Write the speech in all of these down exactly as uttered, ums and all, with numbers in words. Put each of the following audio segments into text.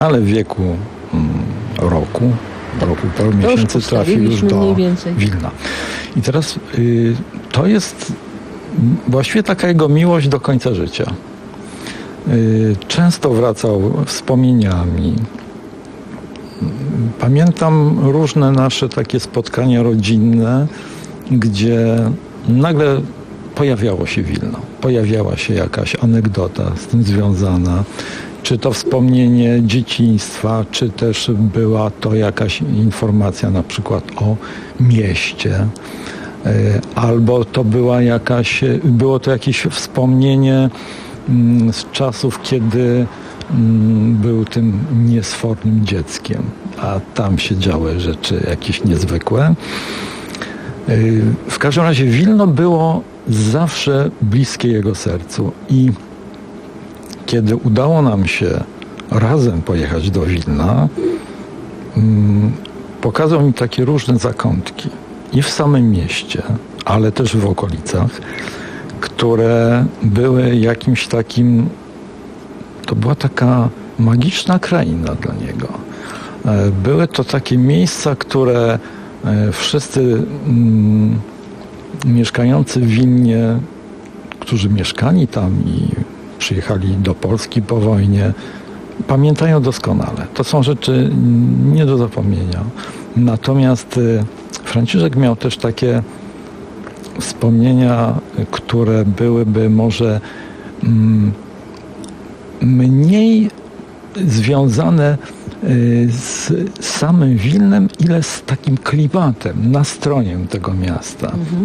ale w wieku mm, roku, roku, paru miesięcy trafił już do Wilna. I teraz y, to jest właściwie taka jego miłość do końca życia. Y, często wracał wspomnieniami. Pamiętam różne nasze takie spotkania rodzinne, gdzie nagle pojawiało się Wilno. Pojawiała się jakaś anegdota z tym związana. Czy to wspomnienie dzieciństwa, czy też była to jakaś informacja na przykład o mieście, albo to była jakaś, było to jakieś wspomnienie z czasów, kiedy był tym niesfornym dzieckiem, a tam się działy rzeczy jakieś niezwykłe. W każdym razie Wilno było zawsze bliskie jego sercu i kiedy udało nam się razem pojechać do Wilna, pokazał mi takie różne zakątki i w samym mieście, ale też w okolicach, które były jakimś takim, to była taka magiczna kraina dla niego. Były to takie miejsca, które wszyscy mm, mieszkający w Wilnie, którzy mieszkali tam i przyjechali do Polski po wojnie, pamiętają doskonale. To są rzeczy nie do zapomnienia. Natomiast Franciszek miał też takie wspomnienia, które byłyby może mm, mniej związane z samym Wilnem, ile z takim klimatem, nastrojem tego miasta. Mhm.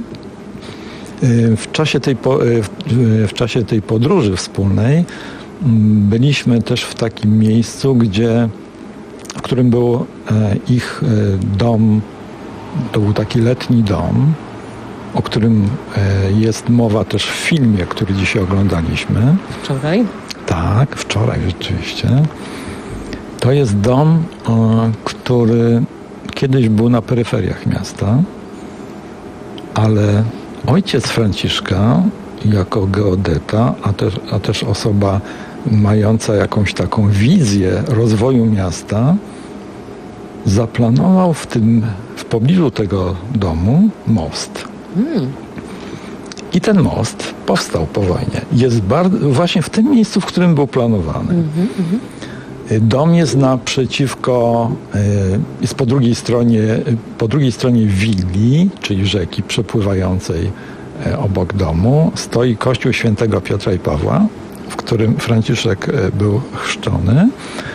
W czasie tej, w czasie tej podróży wspólnej byliśmy też w takim miejscu, gdzie, w którym był ich dom, to był taki letni dom, o którym jest mowa też w filmie, który dzisiaj oglądaliśmy. Wczoraj? Tak, wczoraj rzeczywiście. To jest dom, który kiedyś był na peryferiach miasta, ale ojciec Franciszka jako geodeta, a też, a też osoba mająca jakąś taką wizję rozwoju miasta, zaplanował w tym, w pobliżu tego domu most. Hmm. I ten most powstał po wojnie. Jest bardzo, właśnie w tym miejscu, w którym był planowany. Mm-hmm, mm-hmm. Dom jest naprzeciwko, jest po drugiej stronie, po drugiej stronie willi, czyli rzeki przepływającej obok domu, stoi kościół świętego Piotra i Pawła, w którym Franciszek był chrzczony,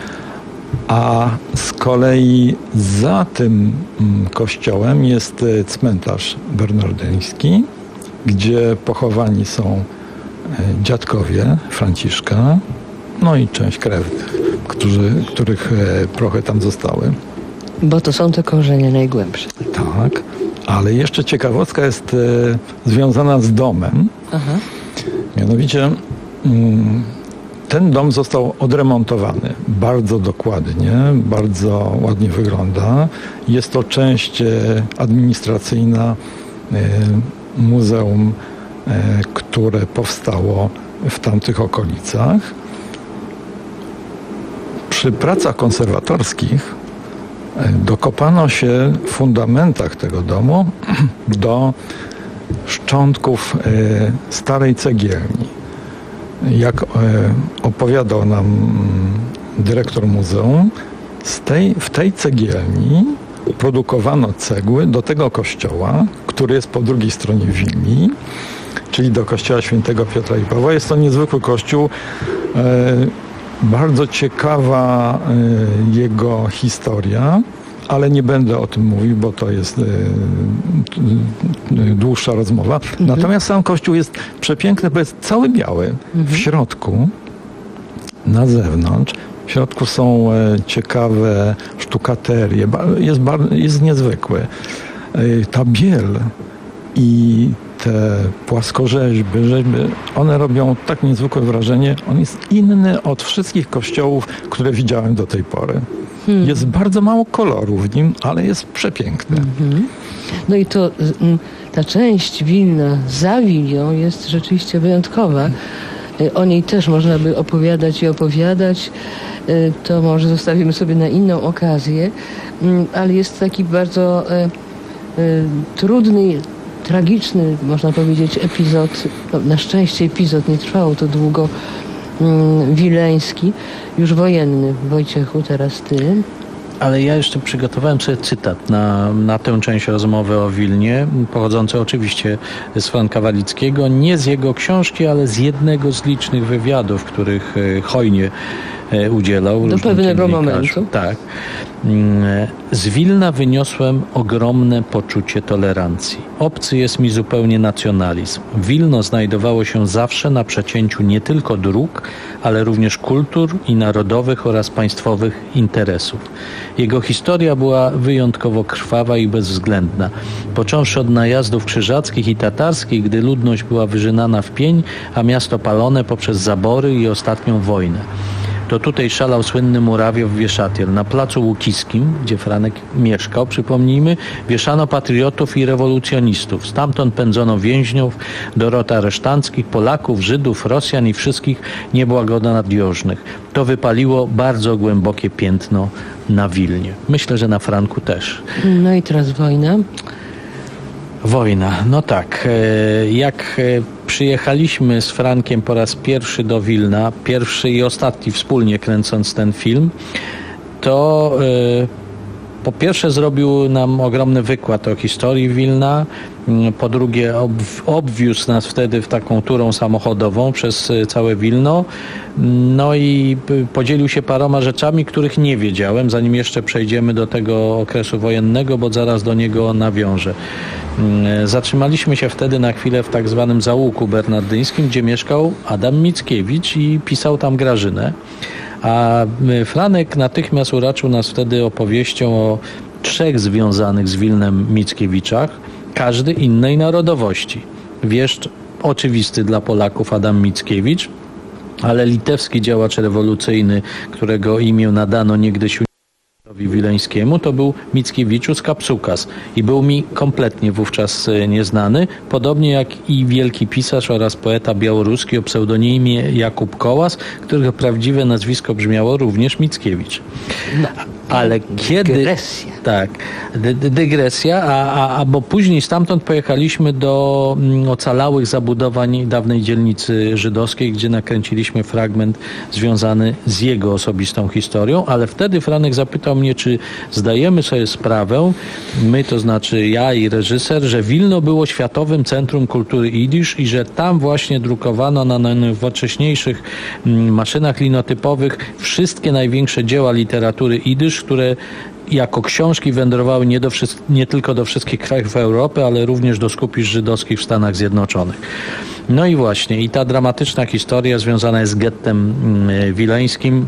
a z kolei za tym kościołem jest cmentarz bernardyński, gdzie pochowani są dziadkowie Franciszka, no i część krewnych, którzy, których prochy tam zostały. Bo to są te korzenie najgłębsze. Tak, ale jeszcze ciekawostka jest e, związana z domem. Aha. Mianowicie mm, ten dom został odremontowany bardzo dokładnie, bardzo ładnie wygląda. Jest to część e, administracyjna e, muzeum, e, które powstało w tamtych okolicach. Przy pracach konserwatorskich dokopano się w fundamentach tego domu do szczątków starej cegielni. Jak opowiadał nam dyrektor muzeum, z tej, w tej cegielni produkowano cegły do tego kościoła, który jest po drugiej stronie willi, czyli do kościoła świętego Piotra i Pawła. Jest to niezwykły kościół. Bardzo ciekawa y, jego historia, ale nie będę o tym mówił, bo to jest y, y, dłuższa rozmowa. Mhm. Natomiast sam kościół jest przepiękny, bo jest cały biały. Mhm. W środku, na zewnątrz, w środku są y, ciekawe sztukaterie. Jest, jest niezwykły. Y, ta biel i te płaskorzeźby, rzeźby, one robią tak niezwykłe wrażenie. On jest inny od wszystkich kościołów, które widziałem do tej pory. Hmm. Jest bardzo mało koloru w nim, ale jest przepiękny. Mm-hmm. No i to ta część Wilna za Wilią jest rzeczywiście wyjątkowa. O niej też można by opowiadać i opowiadać. To może zostawimy sobie na inną okazję, ale jest taki bardzo trudny, tragiczny, można powiedzieć, epizod. No, na szczęście epizod, nie trwało to długo, wileński, już wojenny. Wojciechu, teraz ty. Ale ja jeszcze przygotowałem sobie cytat na, na tę część rozmowy o Wilnie, pochodzący oczywiście z Franka Walickiego, nie z jego książki, ale z jednego z licznych wywiadów, których hojnie udzielał. Do pewnego momentu. Tak. Z Wilna wyniosłem ogromne poczucie tolerancji. Obcy jest mi zupełnie nacjonalizm. Wilno znajdowało się zawsze na przecięciu nie tylko dróg, ale również kultur i narodowych oraz państwowych interesów. Jego historia była wyjątkowo krwawa i bezwzględna. Począwszy od najazdów krzyżackich i tatarskich, gdy ludność była wyrzynana w pień, a miasto palone poprzez zabory i ostatnią wojnę. To tutaj szalał słynny Murawiow Wieszatiel. Na placu Łukiskim, gdzie Franek mieszkał, przypomnijmy, wieszano patriotów i rewolucjonistów. Stamtąd pędzono więźniów, dorot aresztanckich, Polaków, Żydów, Rosjan i wszystkich niebłagonadiożnych. To wypaliło bardzo głębokie piętno na Wilnie. Myślę, że na Franku też. No i teraz wojna. Wojna, no tak. Jak przyjechaliśmy z Frankiem po raz pierwszy do Wilna, pierwszy i ostatni wspólnie kręcąc ten film, to po pierwsze zrobił nam ogromny wykład o historii Wilna, po drugie obwiózł nas wtedy w taką turą samochodową przez całe Wilno, no i podzielił się paroma rzeczami, których nie wiedziałem, zanim jeszcze przejdziemy do tego okresu wojennego, bo zaraz do niego nawiążę. Zatrzymaliśmy się wtedy na chwilę w tak zwanym załuku bernardyńskim, gdzie mieszkał Adam Mickiewicz i pisał tam Grażynę. A Franek natychmiast uraczył nas wtedy opowieścią o trzech związanych z Wilnem Mickiewiczach, każdy innej narodowości. Wieszcz oczywisty dla Polaków Adam Mickiewicz, ale litewski działacz rewolucyjny, którego imię nadano niegdyś Wileńskiemu, to był Mickiewiczus Kapsukas i był mi kompletnie wówczas nieznany, podobnie jak i wielki pisarz oraz poeta białoruski o pseudonimie Jakub Kołas, którego prawdziwe nazwisko brzmiało również Mickiewicz. No, ale kiedy... Dygresja. Tak, dy, dygresja, a, a, a bo później stamtąd pojechaliśmy do mm, ocalałych zabudowań dawnej dzielnicy żydowskiej, gdzie nakręciliśmy fragment związany z jego osobistą historią, ale wtedy Franek zapytał mnie, czy zdajemy sobie sprawę, my to znaczy ja i reżyser, że Wilno było światowym centrum kultury jidysz i że tam właśnie drukowano na najnowocześniejszych mm, maszynach linotypowych wszystkie największe dzieła literatury jidysz, które jako książki wędrowały nie, do wszystkich, nie tylko do wszystkich krajów Europy, ale również do skupisk żydowskich w Stanach Zjednoczonych. No i właśnie, i ta dramatyczna historia związana jest z gettem wileńskim,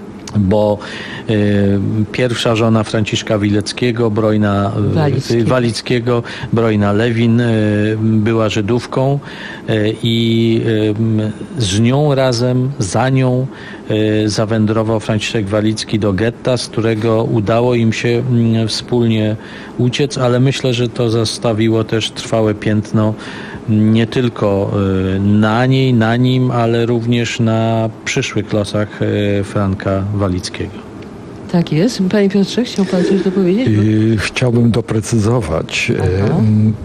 bo y, pierwsza żona Franciszka Wileckiego, Brojna Walickiego, Walickiego Brojna Lewin, y, była Żydówką y, i y, z nią razem, za nią y, zawędrował Franciszek Walicki do getta, z którego udało im się y, wspólnie uciec, ale myślę, że to zostawiło też trwałe piętno nie tylko na niej, na nim, ale również na przyszłych losach Franka Walickiego. Tak jest. Panie Piotrze, chciał pan coś dopowiedzieć? Bo... Chciałbym doprecyzować. Aha.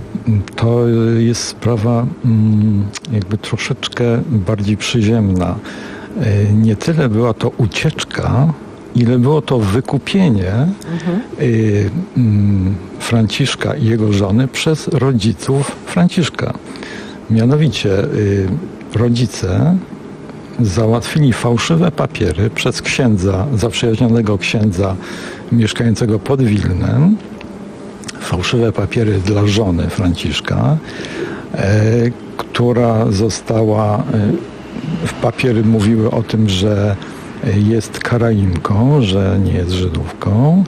To jest sprawa jakby troszeczkę bardziej przyziemna. Nie tyle była to ucieczka, ile było to wykupienie mhm. y, mm, Franciszka i jego żony przez rodziców Franciszka. Mianowicie y, rodzice załatwili fałszywe papiery przez księdza, zaprzyjaźnionego księdza mieszkającego pod Wilnem, fałszywe papiery dla żony Franciszka, y, która została, y, w papiery mówiły o tym, że jest Karaimką, że nie jest Żydówką,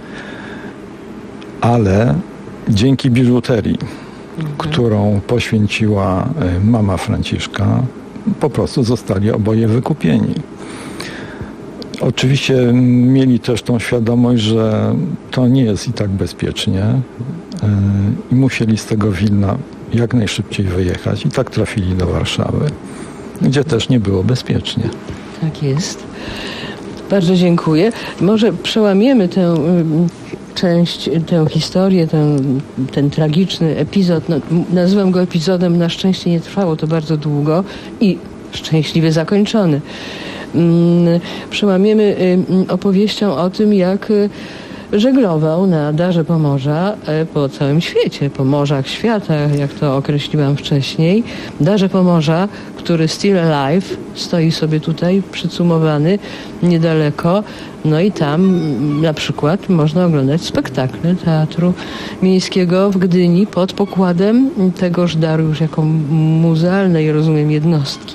ale dzięki biżuterii, mhm. którą poświęciła mama Franciszka, po prostu zostali oboje wykupieni. Oczywiście mieli też tą świadomość, że to nie jest i tak bezpiecznie i musieli z tego Wilna jak najszybciej wyjechać i tak trafili do Warszawy. gdzie też nie było bezpiecznie. Tak jest. Bardzo dziękuję. Może przełamiemy tę część, tę historię, ten, ten tragiczny epizod. No, nazywam go epizodem, na szczęście nie trwało to bardzo długo i szczęśliwie zakończony. Przełamiemy opowieścią o tym, jak żeglował na Darze Pomorza po całym świecie, po morzach świata, jak to określiłam wcześniej. Darze Pomorza, który Still Alive stoi sobie tutaj przycumowany niedaleko. No i tam na przykład można oglądać spektakle Teatru Miejskiego w Gdyni pod pokładem tegoż daru już jako muzealnej, rozumiem, jednostki.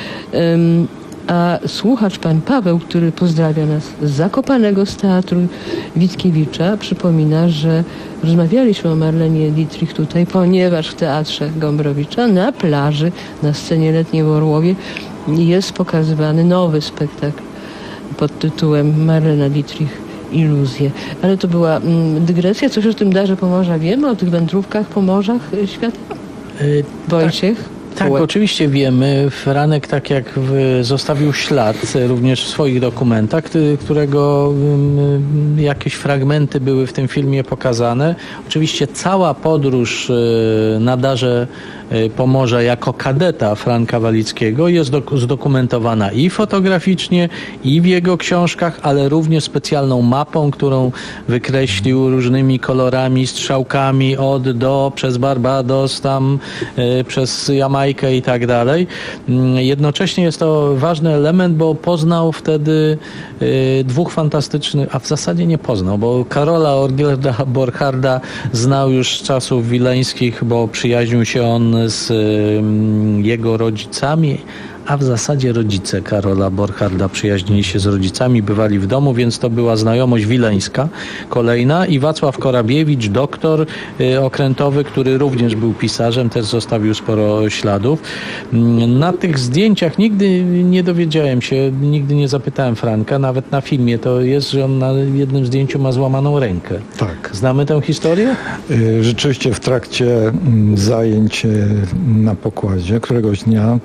A słuchacz, pan Paweł, który pozdrawia nas z Zakopanego z Teatru Witkiewicza, przypomina, że rozmawialiśmy o Marlenie Dietrich tutaj, ponieważ w Teatrze Gombrowicza na plaży, na scenie letniej w Orłowie jest pokazywany nowy spektakl pod tytułem Marlena Dietrich Iluzje. Ale to była mm, dygresja. Coś o tym Darze Pomorza wiemy? O tych wędrówkach po morzach świata? Yy, Wojciech? Tak. Tak, oczywiście wiemy. Franek, tak jak w, zostawił ślad również w swoich dokumentach, którego um, jakieś fragmenty były w tym filmie pokazane. Oczywiście cała podróż y, na Darze y, Pomorza jako kadeta Franka Walickiego jest do, zdokumentowana i fotograficznie, i w jego książkach, ale również specjalną mapą, którą wykreślił różnymi kolorami, strzałkami od do, przez Barbados, tam y, przez Jamajkę i tak dalej. Jednocześnie jest to ważny element, bo poznał wtedy y, dwóch fantastycznych, a w zasadzie nie poznał, bo Karola Orgierda Borcharda znał już z czasów wileńskich, bo przyjaźnił się on z y, jego rodzicami, a w zasadzie rodzice Karola Borcharda przyjaźnili się z rodzicami, bywali w domu, więc to była znajomość wileńska kolejna. I Wacław Korabiewicz, doktor y, okrętowy, który również był pisarzem, też zostawił sporo śladów. Na tych zdjęciach nigdy nie dowiedziałem się, nigdy nie zapytałem Franka, nawet na filmie to jest, że on na jednym zdjęciu ma złamaną rękę. Tak. Znamy tę historię? Rzeczywiście w trakcie zajęć na pokładzie któregoś dnia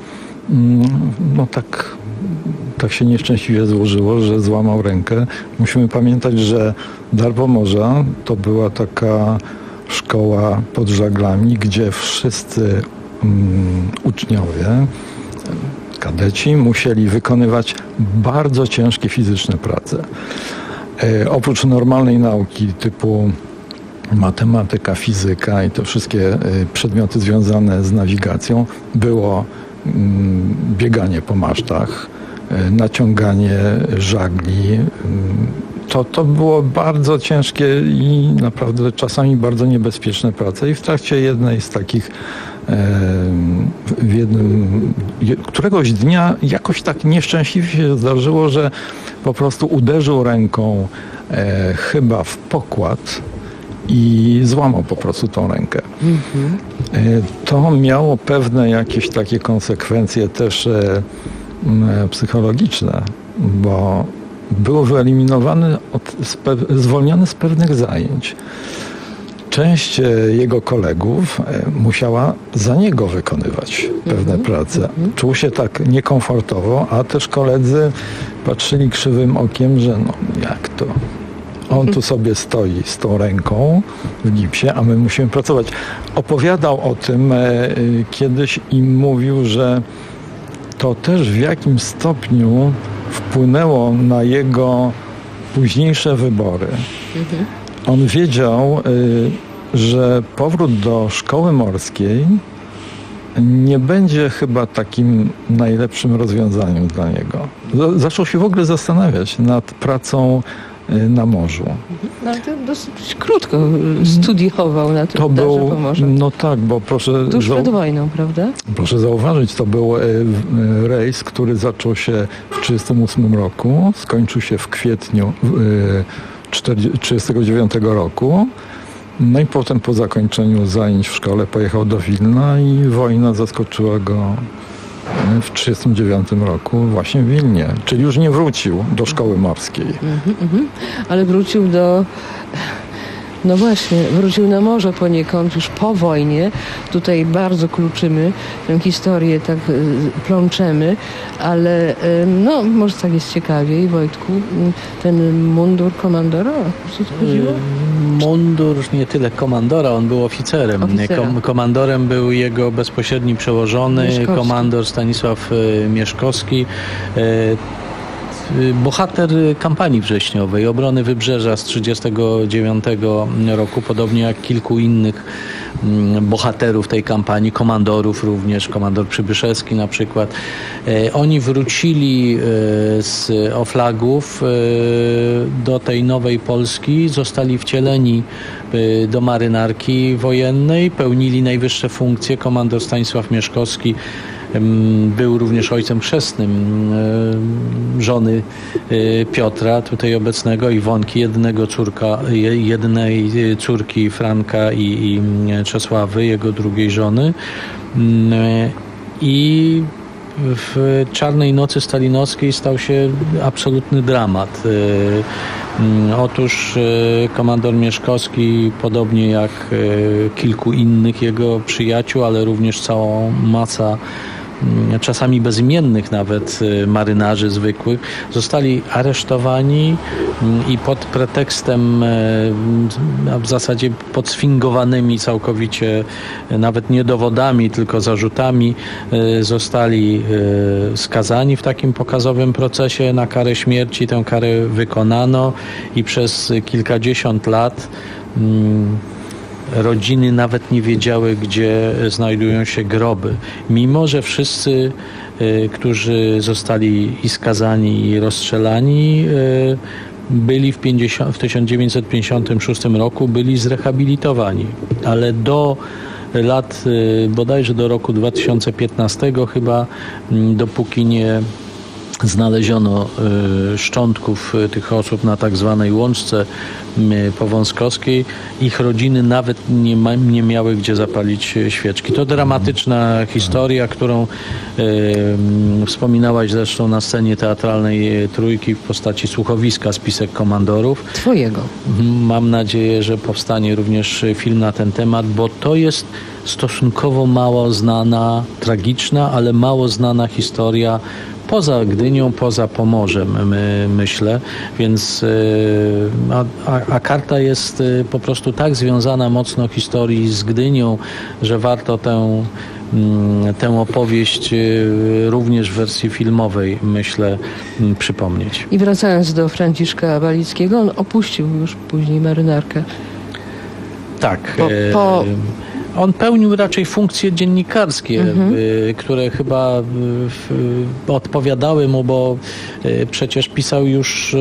no tak, tak się nieszczęśliwie złożyło, że złamał rękę. Musimy pamiętać, że Dar Pomorza to była taka szkoła pod żaglami, gdzie wszyscy um, uczniowie, kadeci musieli wykonywać bardzo ciężkie fizyczne prace. E, oprócz normalnej nauki typu matematyka, fizyka i to wszystkie e, przedmioty związane z nawigacją, było bieganie po masztach, naciąganie żagli. To, to było bardzo ciężkie i naprawdę czasami bardzo niebezpieczne prace. I w trakcie jednej z takich w jednym, któregoś dnia jakoś tak nieszczęśliwie się zdarzyło, że po prostu uderzył ręką e, chyba w pokład i złamał po prostu tą rękę. Mm-hmm. To miało pewne jakieś takie konsekwencje też e, psychologiczne, bo był wyeliminowany, od, spe, zwolniony z pewnych zajęć. Część jego kolegów musiała za niego wykonywać pewne mm-hmm. prace. Mm-hmm. Czuł się tak niekomfortowo, a też koledzy patrzyli krzywym okiem, że no jak to... On tu sobie stoi z tą ręką w gipsie, a my musimy pracować. Opowiadał o tym e, kiedyś i mówił, że to też w jakimś stopniu wpłynęło na jego późniejsze wybory. Mhm. On wiedział, e, że powrót do szkoły morskiej nie będzie chyba takim najlepszym rozwiązaniem dla niego. Z- zaczął się w ogóle zastanawiać nad pracą na morzu. No ale to dosyć krótko studiował na tym to Darze był, Pomorza. No tak, bo proszę... Tuż zau- przed wojną, prawda? Proszę zauważyć, to był e, rejs, który zaczął się w tysiąc dziewięćset trzydziestym ósmym roku, skończył się w kwietniu e, tysiąc dziewięćset trzydziestego dziewiątego roku. No i potem po zakończeniu zajęć w szkole pojechał do Wilna i wojna zaskoczyła go w tysiąc dziewięćset trzydziestym dziewiątym roku właśnie w Wilnie, czyli już nie wrócił do szkoły morskiej. Mm-hmm, mm-hmm. Ale wrócił do No właśnie, wrócił na morze poniekąd już po wojnie. Tutaj bardzo kluczymy tę historię, tak y, plączemy, ale y, no może tak jest ciekawiej, Wojtku, ten mundur komandora, co to chodziło? Mundur nie tyle komandora, on był oficerem. Kom, komandorem był jego bezpośredni przełożony, Mieszkowski. komandor Stanisław y, Mieszkowski. Y, Bohater kampanii wrześniowej, obrony Wybrzeża z trzydziestego dziewiątego roku, podobnie jak kilku innych bohaterów tej kampanii, komandorów również, komandor Przybyszewski na przykład. Oni wrócili z Oflagów do tej nowej Polski, zostali wcieleni do marynarki wojennej, pełnili najwyższe funkcje. Komandor Stanisław Mieszkowski był również ojcem chrzestnym żony Piotra, tutaj obecnego, Iwonki, jednego córka, jednej córki Franka i, i Czesławy, jego drugiej żony. I w Czarnej Nocy Stalinowskiej stał się absolutny dramat. Otóż komandor Mieszkowski, podobnie jak kilku innych jego przyjaciół, ale również cała masa czasami bezimiennych nawet marynarzy zwykłych, zostali aresztowani i pod pretekstem, a w zasadzie podsfingowanymi całkowicie nawet nie dowodami, tylko zarzutami, zostali skazani w takim pokazowym procesie na karę śmierci. Tę karę wykonano i przez kilkadziesiąt lat rodziny nawet nie wiedziały, gdzie znajdują się groby. Mimo że wszyscy, y, którzy zostali i skazani, i rozstrzelani, y, byli w, pięćdziesiątym, w tysiąc dziewięćset pięćdziesiątym szóstym roku byli zrehabilitowani. Ale do lat, y, bodajże do roku dwa tysiące piętnastego chyba, y, dopóki nie znaleziono y, szczątków y, tych osób na tak zwanej łączce y, powązkowskiej, ich rodziny nawet nie, ma, nie miały gdzie zapalić y, świeczki. To dramatyczna historia, którą y, y, wspominałaś zresztą na scenie teatralnej y, Trójki w postaci słuchowiska Spisek Komandorów. Twojego. Mam nadzieję, że powstanie również film na ten temat, bo to jest stosunkowo mało znana, tragiczna, ale mało znana historia poza Gdynią, poza Pomorzem, my, myślę, więc a, a, a karta jest po prostu tak związana mocno historii z Gdynią, że warto tę, tę opowieść również w wersji filmowej, myślę, przypomnieć. I wracając do Franciszka Walickiego, on opuścił już później marynarkę. Tak. Po, po... On pełnił raczej funkcje dziennikarskie, mhm. y, które chyba y, y, odpowiadały mu, bo y, przecież pisał już y,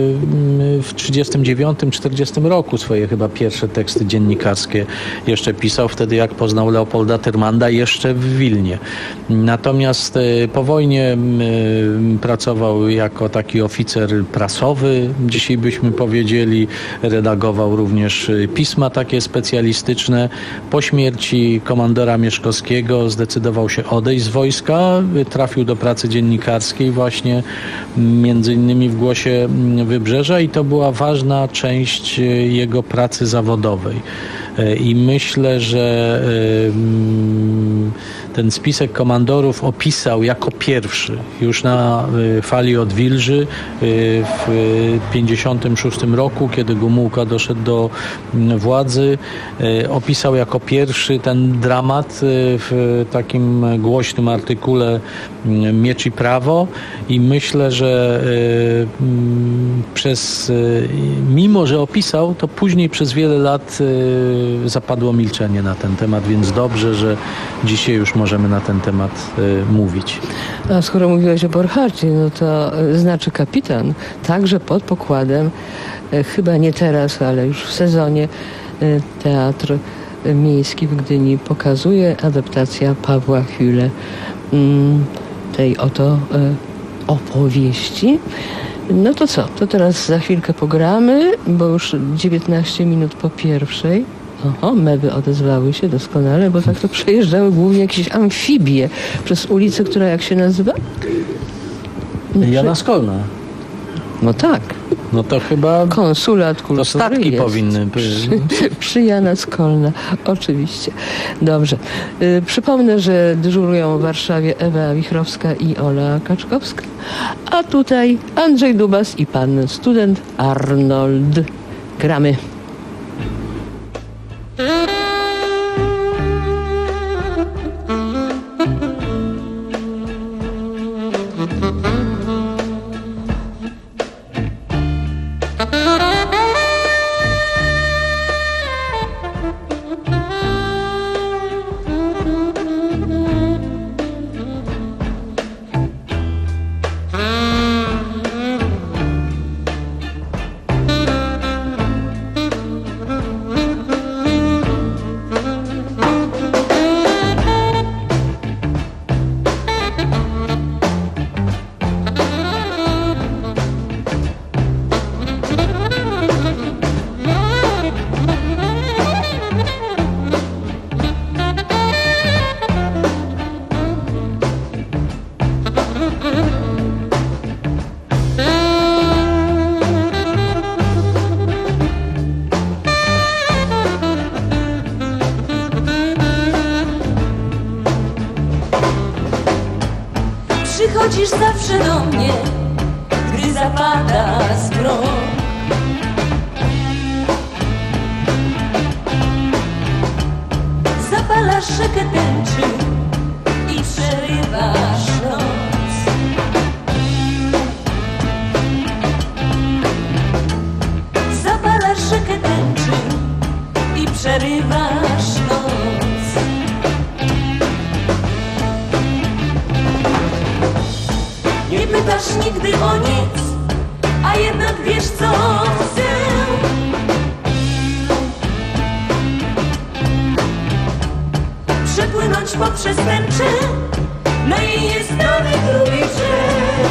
w trzydziestym dziewiątym czterdziestym roku swoje chyba pierwsze teksty dziennikarskie. Jeszcze pisał wtedy, jak poznał Leopolda Tyrmanda, jeszcze w Wilnie. Natomiast y, po wojnie y, pracował jako taki oficer prasowy, dzisiaj byśmy powiedzieli, redagował również pisma takie specjalistyczne. Po śmierci śmierci komandora Mieszkowskiego zdecydował się odejść z wojska, trafił do pracy dziennikarskiej właśnie między innymi w Głosie Wybrzeża i to była ważna część jego pracy zawodowej. I myślę, że ten spisek komandorów opisał jako pierwszy już na fali Odwilży w pięćdziesiątym szóstym roku, kiedy Gomułka doszedł do władzy, opisał jako pierwszy ten dramat w takim głośnym artykule Miecz i Prawo i myślę, że przez, mimo że opisał, to później przez wiele lat zapadło milczenie na ten temat, więc dobrze, że dzisiaj już możemy na ten temat y, mówić. A skoro mówiłeś o Borchardzie, no to y, znaczy kapitan, także pod pokładem, y, chyba nie teraz, ale już w sezonie, y, Teatr y, Miejski w Gdyni pokazuje adaptacja Pawła Hüle y, tej oto y, opowieści. No to co? To teraz za chwilkę pogramy, bo już dziewiętnaście minut po pierwszej. Oho, mewy odezwały się doskonale, bo tak to przejeżdżały głównie jakieś amfibie przez ulicę, która jak się nazywa? Jana Skolna. No tak. No to chyba Konsulat kultury to statki jest. powinny Przy, przy Jana Skolna, oczywiście. Dobrze. Y, przypomnę, że dyżurują w Warszawie Ewa Wichrowska i Ola Kaczkowska, a tutaj Andrzej Dubas i pan student Arnold. Gramy. Przychodzisz zawsze do mnie, gdy zapada zmrok. Zapalasz rzekę tęczy i przerywasz noc. Zapalasz rzekę tęczy i przerywasz noc. Nie pytasz nigdy o nic, a jednak wiesz, co chcę. Przepłynąć poprzez tęczę na jej nieznany drugi brzeg.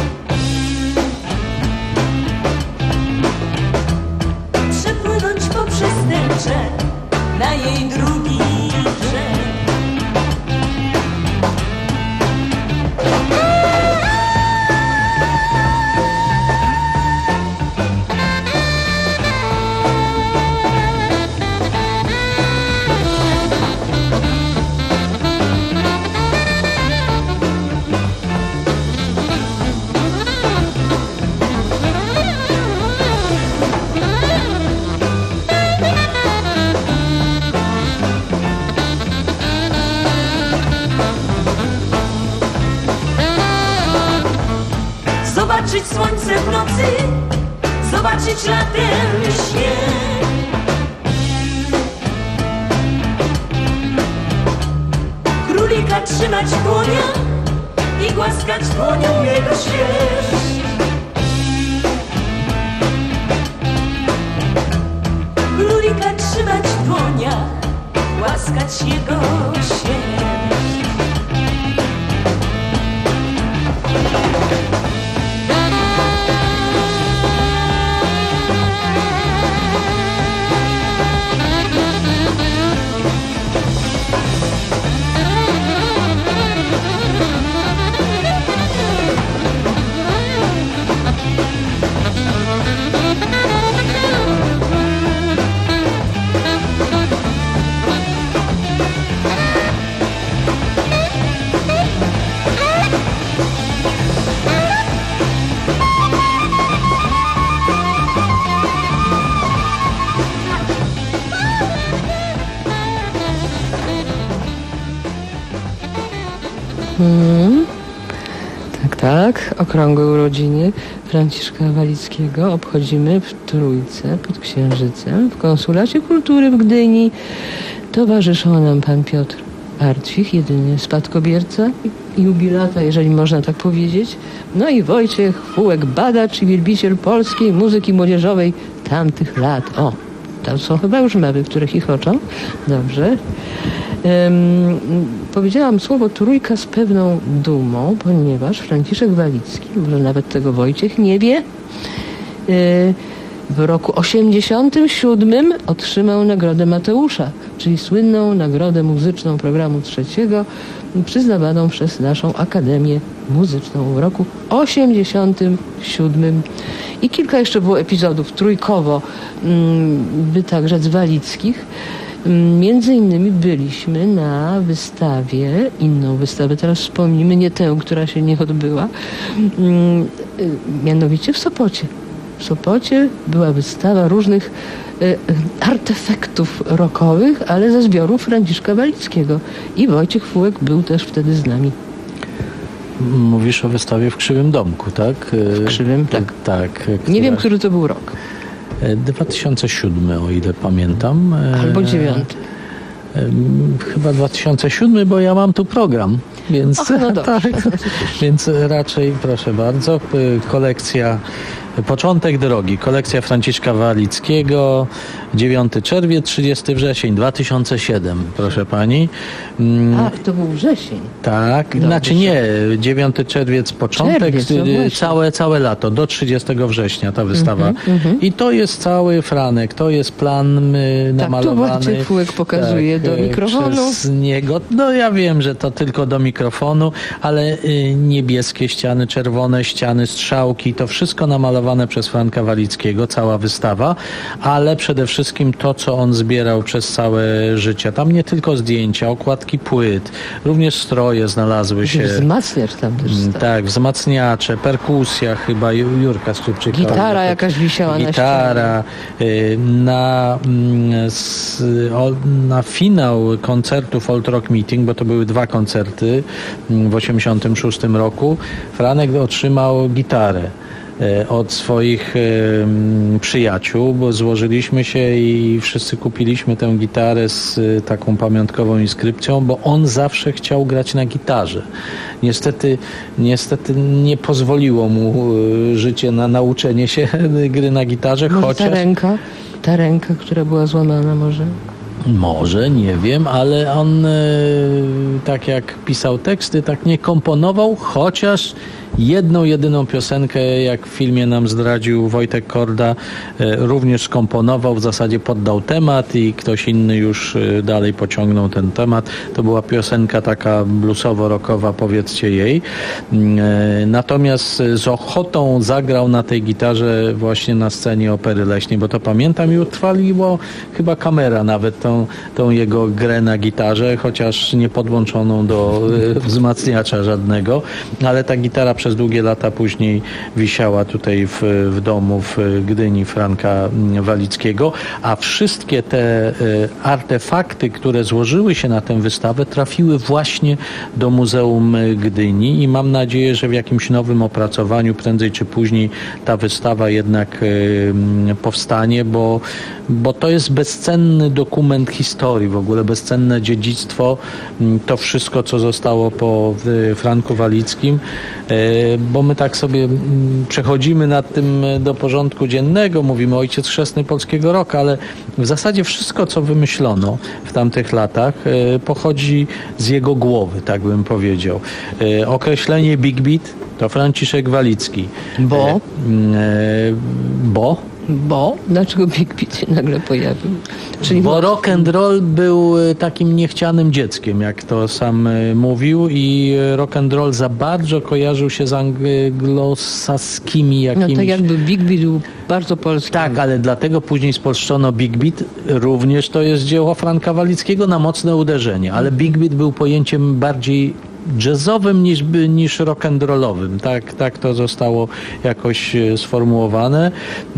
Przepłynąć poprzez tęczę na jej drugi brzeg. Zobaczyć słońce w nocy, zobaczyć latem śnieg. Królika trzymać w dłoniach i głaskać dłonią jego sierść. Królika trzymać w dłoniach, głaskać jego sierść. Hmm. Tak, tak. Okrągłe urodziny Franciszka Walickiego obchodzimy w Trójce pod Księżycem w Konsulacie Kultury w Gdyni. Towarzyszą nam pan Piotr Artwich, jedyny spadkobierca jubilata, jeżeli można tak powiedzieć. No i Wojciech Fułek, badacz i wielbiciel polskiej muzyki młodzieżowej tamtych lat. O, tam są chyba już mewy, które chichoczą. Dobrze. Um, powiedziałam słowo trójka z pewną dumą, ponieważ Franciszek Walicki, może nawet tego Wojciech nie wie, yy, w roku osiemdziesiątym siódmym otrzymał Nagrodę Mateusza, czyli słynną nagrodę muzyczną programu trzeciego, przyznawaną przez naszą Akademię Muzyczną w roku osiemdziesiątym siódmym. I kilka jeszcze było epizodów trójkowo, by także z walickich. Między innymi byliśmy na wystawie, inną wystawę, teraz wspomnimy, nie tę, która się nie odbyła, mianowicie w Sopocie. W Sopocie była wystawa różnych artefaktów rockowych, ale ze zbioru Franciszka Walickiego. I Wojciech Fułek był też wtedy z nami. Mówisz o wystawie w Krzywym Domku, tak? W Krzywym, tak. tak która... Nie wiem, który to był rok. dwa tysiące siódmy, o ile pamiętam. Albo dziewiąty. Chyba dwa tysiące siódmy, bo ja mam tu program. Więc, Och, no dobrze. tak, więc raczej, proszę bardzo, kolekcja, początek drogi, kolekcja Franciszka Walickiego, dziewiąty czerwiec, trzydziesty wrzesień, dwa tysiące siódmy, proszę pani. Ach, to był wrzesień. Tak, Dobrze. znaczy nie, dziewiąty czerwiec, początek, Czerwiec, no całe, całe lato, do trzydziestego września ta wystawa. Mm-hmm. I to jest cały Franek, to jest plan y, namalowany. Tak, tu Wojciech Fułek pokazuje tak, do mikrofonu. Przez niego. No ja wiem, że to tylko do mikrofonu, ale y, niebieskie ściany, czerwone ściany, strzałki, to wszystko namalowane przez Franka Walickiego, cała wystawa, ale przede wszystkim to, co on zbierał przez całe życie. Tam nie tylko zdjęcia, okładki płyt, również stroje znalazły się. Wzmacniacz tam też stał. Tak, wzmacniacze, perkusja chyba, Jurka Skrzypczyka. Gitara jakaś wisiała Gitara. na ścianie. Na, na finał koncertu Folk Rock Meeting, bo to były dwa koncerty w osiemdziesiątym szóstym roku, Franek otrzymał gitarę od swoich przyjaciół, bo złożyliśmy się i wszyscy kupiliśmy tę gitarę z taką pamiątkową inskrypcją, bo on zawsze chciał grać na gitarze. Niestety, niestety nie pozwoliło mu życie na nauczenie się gry na gitarze, Może chociaż... ta ręka, ta ręka, która była złamana może? Może, nie wiem, ale on e, tak jak pisał teksty, tak nie komponował, chociaż jedną, jedyną piosenkę, jak w filmie nam zdradził Wojtek Korda, e, również skomponował, w zasadzie poddał temat i ktoś inny już e, dalej pociągnął ten temat. To była piosenka taka bluesowo-rockowa, powiedzcie jej. E, natomiast z ochotą zagrał na tej gitarze właśnie na scenie Opery Leśnej, bo to pamiętam i utrwaliło chyba kamera nawet tą, tą jego grę na gitarze, chociaż nie podłączoną do e, wzmacniacza żadnego, ale ta gitara przez długie lata później wisiała tutaj w, w domu w Gdyni Franka Walickiego, a wszystkie te artefakty, które złożyły się na tę wystawę, trafiły właśnie do Muzeum Gdyni i mam nadzieję, że w jakimś nowym opracowaniu prędzej czy później ta wystawa jednak powstanie, bo, bo to jest bezcenny dokument historii, w ogóle bezcenne dziedzictwo, to wszystko, co zostało po Franku Walickim, bo my tak sobie przechodzimy nad tym do porządku dziennego, mówimy Ojciec Chrzestny polskiego rocka, ale w zasadzie wszystko, co wymyślono w tamtych latach, pochodzi z jego głowy, tak bym powiedział. Określenie Big Beat to Franciszek Walicki. Bo? Bo? Bo? Dlaczego Big Beat się nagle pojawił? Czyli Bo mo- rock and roll był takim niechcianym dzieckiem, jak to sam mówił, i rock and roll za bardzo kojarzył się z anglosaskimi jakimiś... No tak jakby Big Beat był bardzo polski. Tak, ale dlatego później spolszczono Big Beat. Również to jest dzieło Franka Walickiego na mocne uderzenie, ale Big Beat był pojęciem bardziej jazzowym niż, niż rock'n'rollowym. Tak, tak to zostało jakoś sformułowane.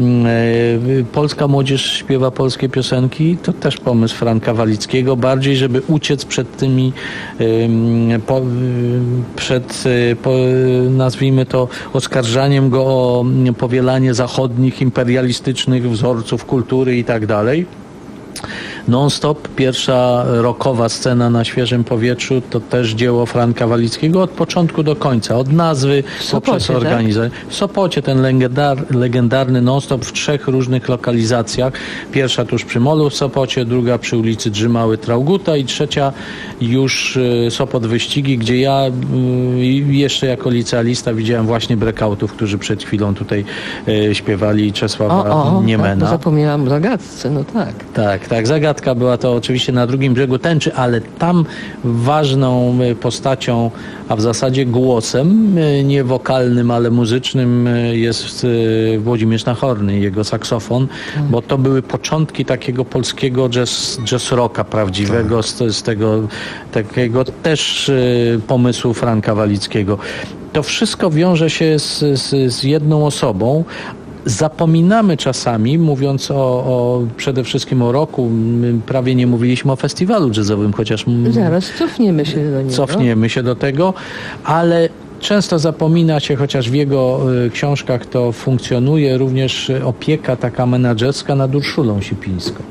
Polska młodzież śpiewa polskie piosenki. To też pomysł Franka Walickiego. Bardziej, żeby uciec przed tymi po, przed po, nazwijmy to oskarżaniem go o powielanie zachodnich, imperialistycznych wzorców kultury i tak dalej. Non-Stop, pierwsza rockowa scena na świeżym powietrzu, to też dzieło Franka Walickiego od początku do końca, od nazwy Sopocie, poprzez organizację. W Sopocie ten legendar, legendarny Non-Stop w trzech różnych lokalizacjach. Pierwsza tuż przy Molu w Sopocie, druga przy ulicy Drzymały Trauguta i trzecia już y, Sopot Wyścigi, gdzie ja y, jeszcze jako licealista widziałem właśnie breakoutów, którzy przed chwilą tutaj y, śpiewali Czesława O, o, Niemena. tak, zapomniałam o zagadce, no tak. Tak, tak. Zagadka była to oczywiście na drugim brzegu Tęczy, ale tam ważną postacią, a w zasadzie głosem, nie wokalnym, ale muzycznym jest Włodzimierz Nachorny, jego saksofon, tak. Bo to były początki takiego polskiego jazz, jazz rocka prawdziwego, tak. z, z tego takiego też pomysłu Franka Walickiego. To wszystko wiąże się z, z, z jedną osobą. Zapominamy czasami, mówiąc o, o przede wszystkim o roku, my prawie nie mówiliśmy o festiwalu jazzowym, chociaż... Zaraz cofniemy się do niego. Cofniemy się do tego, ale często zapomina się, chociaż w jego y, książkach to funkcjonuje, również opieka taka menadżerska nad Urszulą Sipińską.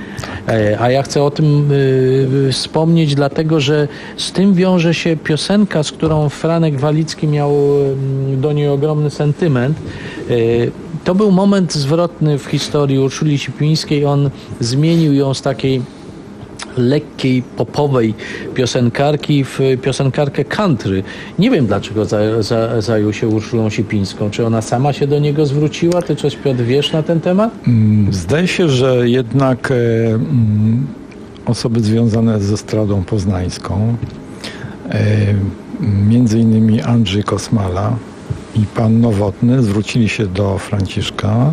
A ja chcę o tym y, wspomnieć, dlatego że z tym wiąże się piosenka, z którą Franek Walicki miał y, do niej ogromny sentyment. Y, to był moment zwrotny w historii Urszuli Sipińskiej. On zmienił ją z takiej lekkiej, popowej piosenkarki w piosenkarkę country. Nie wiem, dlaczego za, za, zajął się Urszulą Sipińską. Czy ona sama się do niego zwróciła? Ty coś, Piotr, wiesz na ten temat? Zdaje się, że jednak e, m, osoby związane ze Estradą Poznańską, e, między innymi Andrzej Kosmala i pan Nowotny, zwrócili się do Franciszka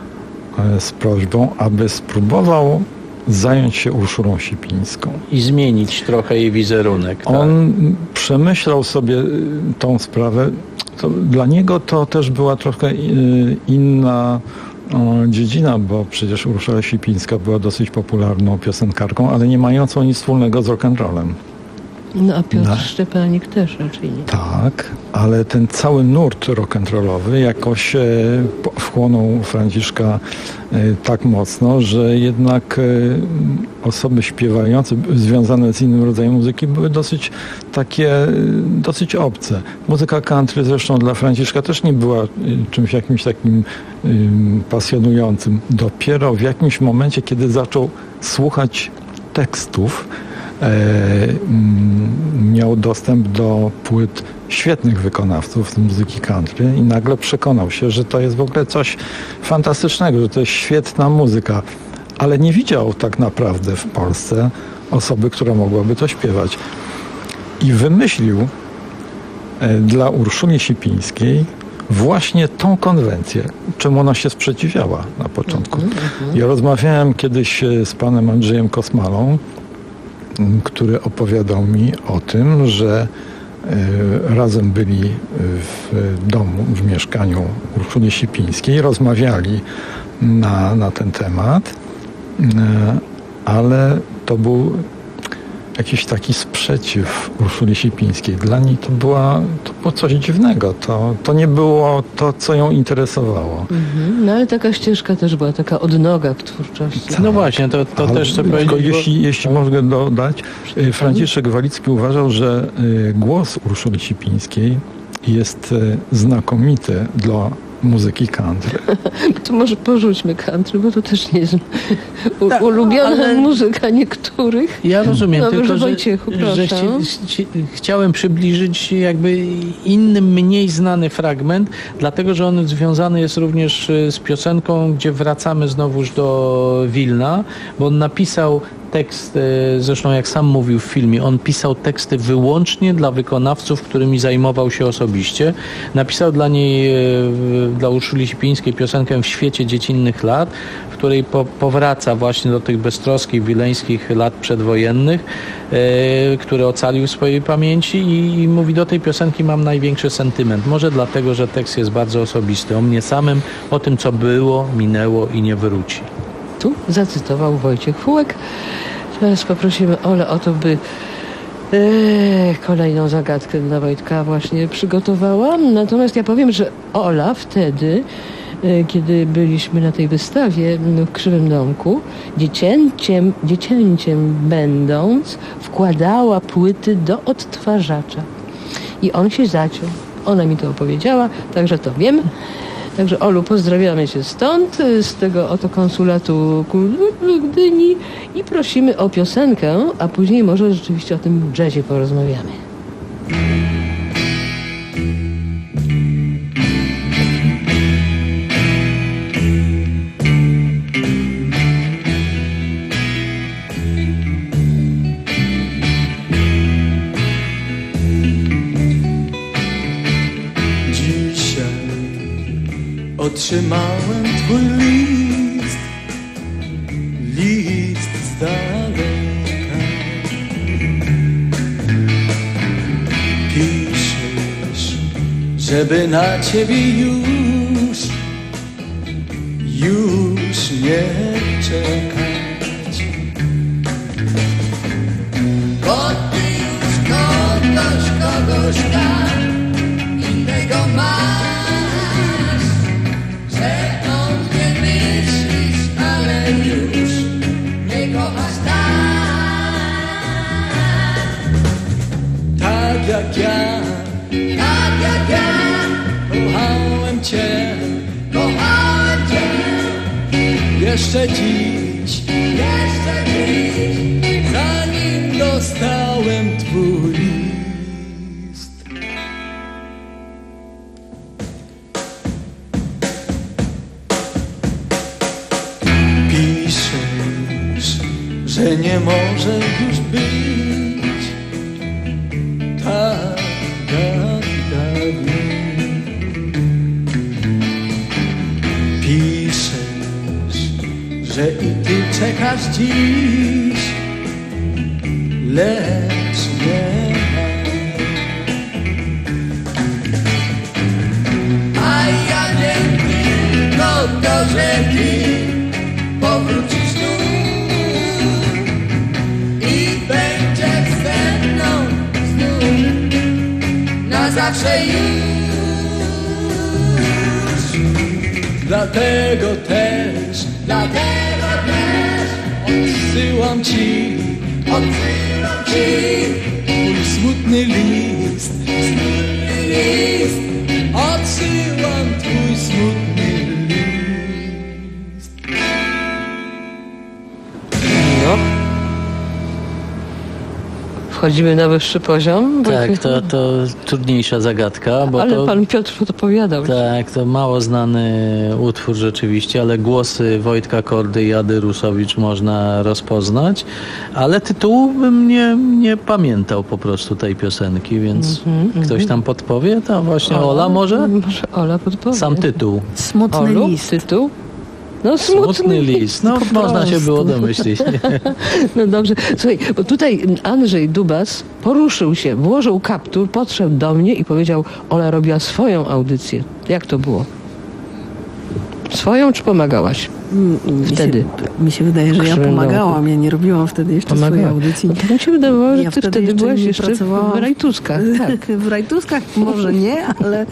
e, z prośbą, aby spróbował zająć się Urszulą Sipińską. I zmienić trochę jej wizerunek. Tak? On przemyślał sobie tą sprawę. To dla niego to też była trochę inna dziedzina, bo przecież Urszula Sipińska była dosyć popularną piosenkarką, ale nie mającą nic wspólnego z rock'n'rollem. No a Piotr No. Szczepanik też raczej nie. Tak, ale ten cały nurt rock'n'rollowy jakoś e, wchłonął Franciszka e, tak mocno, że jednak e, osoby śpiewające, związane z innym rodzajem muzyki były dosyć takie, e, dosyć obce. Muzyka country zresztą dla Franciszka też nie była e, czymś jakimś takim e, pasjonującym. Dopiero w jakimś momencie, kiedy zaczął słuchać tekstów, miał dostęp do płyt świetnych wykonawców z muzyki country i nagle przekonał się, że to jest w ogóle coś fantastycznego, że to jest świetna muzyka, ale nie widział tak naprawdę w Polsce osoby, która mogłaby to śpiewać. I wymyślił dla Urszuli Sipińskiej właśnie tą konwencję, czemu ona się sprzeciwiała na początku. Ja rozmawiałem kiedyś z panem Andrzejem Kosmalą, który opowiadał mi o tym, że y, razem byli w domu, w mieszkaniu Urszuli Sipińskiej, rozmawiali na, na ten temat, y, ale to był jakiś taki sprzeciw Urszuli Sipińskiej. Dla niej to, była, to było coś dziwnego. To, to nie było to, co ją interesowało. Mhm. No ale taka ścieżka też była, taka odnoga w twórczości. Tak. No właśnie, to, to Ale też chcę tylko powiedzieć. jeśli, Bo... jeśli mogę dodać, Franciszek Walicki uważał, że głos Urszuli Sipińskiej jest znakomity dla muzyki country. To może porzućmy country, bo to też nie jest u, Tak, ulubiona ale- muzyka niektórych. Ja rozumiem, Dobrze, tylko że, Wojciechu, że proszę. chci, chci, chciałem przybliżyć jakby inny, mniej znany fragment, dlatego że on związany jest również z piosenką, gdzie wracamy znowuż do Wilna, bo on napisał tekst, zresztą jak sam mówił w filmie, on pisał teksty wyłącznie dla wykonawców, którymi zajmował się osobiście. Napisał dla niej, dla Urszuli Sipińskiej piosenkę W świecie dziecinnych lat, w której po, powraca właśnie do tych beztroskich, wileńskich lat przedwojennych, e, które ocalił w swojej pamięci i, i mówi, do tej piosenki mam największy sentyment. Może dlatego, że tekst jest bardzo osobisty. O mnie samym, o tym, co było, minęło i nie wróci. Tu zacytował Wojciech Fułek. Teraz poprosimy Olę o to, by e, kolejną zagadkę dla Wojtka właśnie przygotowała. Natomiast ja powiem, że Ola wtedy kiedy byliśmy na tej wystawie w Krzywym Domku, dziecięciem, dziecięciem będąc, wkładała płyty do odtwarzacza. I on się zaciął. Ona mi to opowiedziała, także to wiem. Także Olu, pozdrawiamy Cię stąd, z tego oto konsulatu kultury w Gdyni i prosimy o piosenkę, a później może rzeczywiście o tym jazzie porozmawiamy. Otrzymałem twój list, list z daleka. Piszesz, żeby na ciebie już, już nie czekać. Bo ty już kogoś, kogoś tam innego masz. Jak ja, tak jak ja, kochałem Cię, kochałem Cię. Jeszcze dziś, jeszcze dziś, zanim dostałem Twój list. Piszesz, że nie może już być tak, tak, tak. Piszesz, że i ty czekasz dziś, lecz nie ma. A ja wiem tylko to, że ty powrócisz tu i będziesz ze mną na zawsze już. Dlatego też, dlatego też odsyłam ci, odsyłam ci mój smutny list, smutny list. Odsyłam twój smutny list. No. Wchodzimy na wyższy poziom. Tak, to, to trudniejsza zagadka. Bo ale to, pan Piotr podpowiadał. Tak, to mało znany utwór rzeczywiście, ale głosy Wojtka Kordy i Ady Rusowicz można rozpoznać, ale tytułu bym nie, nie pamiętał po prostu tej piosenki, więc mm-hmm, ktoś tam podpowie? To właśnie Ola, Ola może? Może Ola podpowie. Sam tytuł. Smutny Olu, list. Tytuł? No, smutny, smutny list. No, można się było domyślić. No dobrze. Słuchaj, bo tutaj Andrzej Dubas poruszył się, włożył kaptur, podszedł do mnie i powiedział: Ola robiła swoją audycję. Jak to było? Swoją czy pomagałaś? Mi Wtedy. Się, mi się wydaje, że ja pomagałam. Ja nie robiłam wtedy jeszcze Pomagała. swojej audycji. No to mi się wydawało, że ja ty wtedy, wtedy byłaś nie jeszcze pracowałam w rajtuskach. Tak. W rajtuskach może nie, ale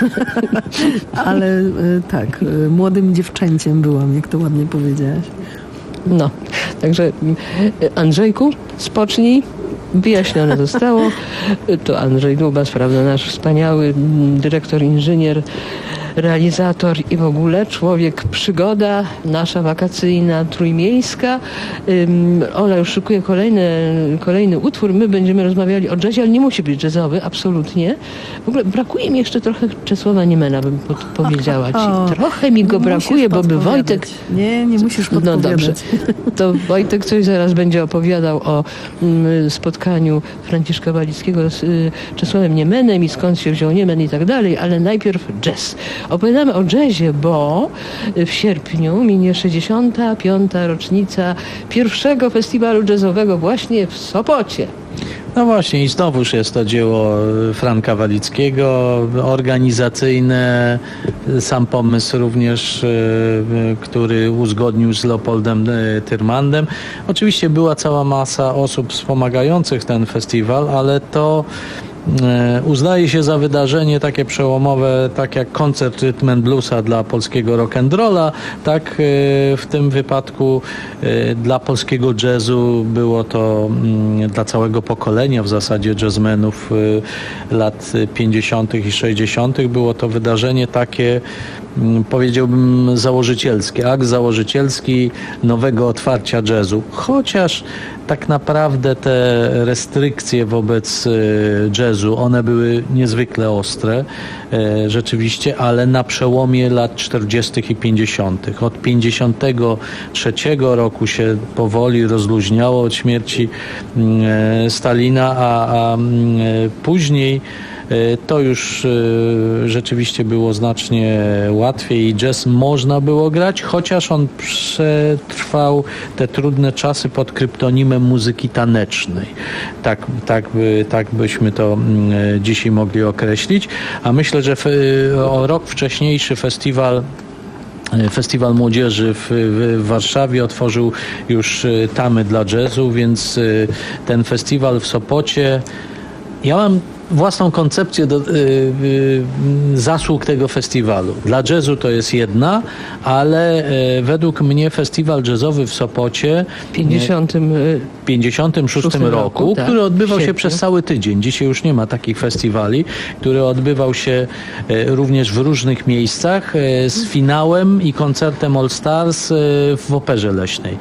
ale tak, młodym dziewczęciem byłam, jak to ładnie powiedziałaś. No, także Andrzejku, spocznij. Wyjaśnione zostało. To Andrzej Dubas, prawda, nasz wspaniały dyrektor, inżynier, realizator i w ogóle człowiek przygoda, nasza wakacyjna, trójmiejska. Um, Ola już szykuje kolejny, kolejny utwór. My będziemy rozmawiali o jazzie, ale nie musi być jazzowy, absolutnie. W ogóle brakuje mi jeszcze trochę Czesława Niemena, bym powiedziała ci. O, trochę mi go brakuje, bo by Wojtek... Nie, nie musisz podpowiadać. No dobrze. To Wojtek coś zaraz będzie opowiadał o um, spotkaniu Franciszka Walickiego z y, Czesławem Niemenem i skąd się wziął Niemen i tak dalej, ale najpierw jazz. Opowiadamy o jazzie, bo w sierpniu minie sześćdziesiąta piąta rocznica pierwszego festiwalu jazzowego właśnie w Sopocie. No właśnie i znowuż jest to dzieło Franka Walickiego, organizacyjne, sam pomysł również, który uzgodnił z Leopoldem Tyrmandem. Oczywiście była cała masa osób wspomagających ten festiwal, ale to e, uznaje się za wydarzenie takie przełomowe, tak jak koncert Rhythm and Bluesa dla polskiego rock'n'rolla, tak e, w tym wypadku e, dla polskiego jazzu było to m, dla całego pokolenia w zasadzie jazzmenów e, lat pięćdziesiątych i sześćdziesiątych było to wydarzenie takie, powiedziałbym, założycielskie, akt założycielski nowego otwarcia jazzu. Chociaż tak naprawdę te restrykcje wobec jazzu, one były niezwykle ostre, rzeczywiście, ale na przełomie lat czterdziestych i pięćdziesiątych. Od pięćdziesiątego trzeciego roku się powoli rozluźniało od śmierci Stalina, a, a później to już rzeczywiście było znacznie łatwiej i jazz można było grać, chociaż on przetrwał te trudne czasy pod kryptonimem muzyki tanecznej. Tak, tak, tak byśmy to dzisiaj mogli określić. A myślę, że o rok wcześniejszy festiwal Festiwal Młodzieży w, w Warszawie otworzył już tamy dla jazzu, więc ten festiwal w Sopocie, ja mam własną koncepcję do, y, y, zasług tego festiwalu. Dla jazzu to jest jedna, ale y, według mnie festiwal jazzowy w Sopocie w pięćdziesiątym pięćdziesiątym szóstym roku, roku tak, który odbywał świetnie. się przez cały tydzień. Dzisiaj już nie ma takich festiwali, który odbywał się y, również w różnych miejscach y, z finałem i koncertem All Stars y, w Operze Leśnej.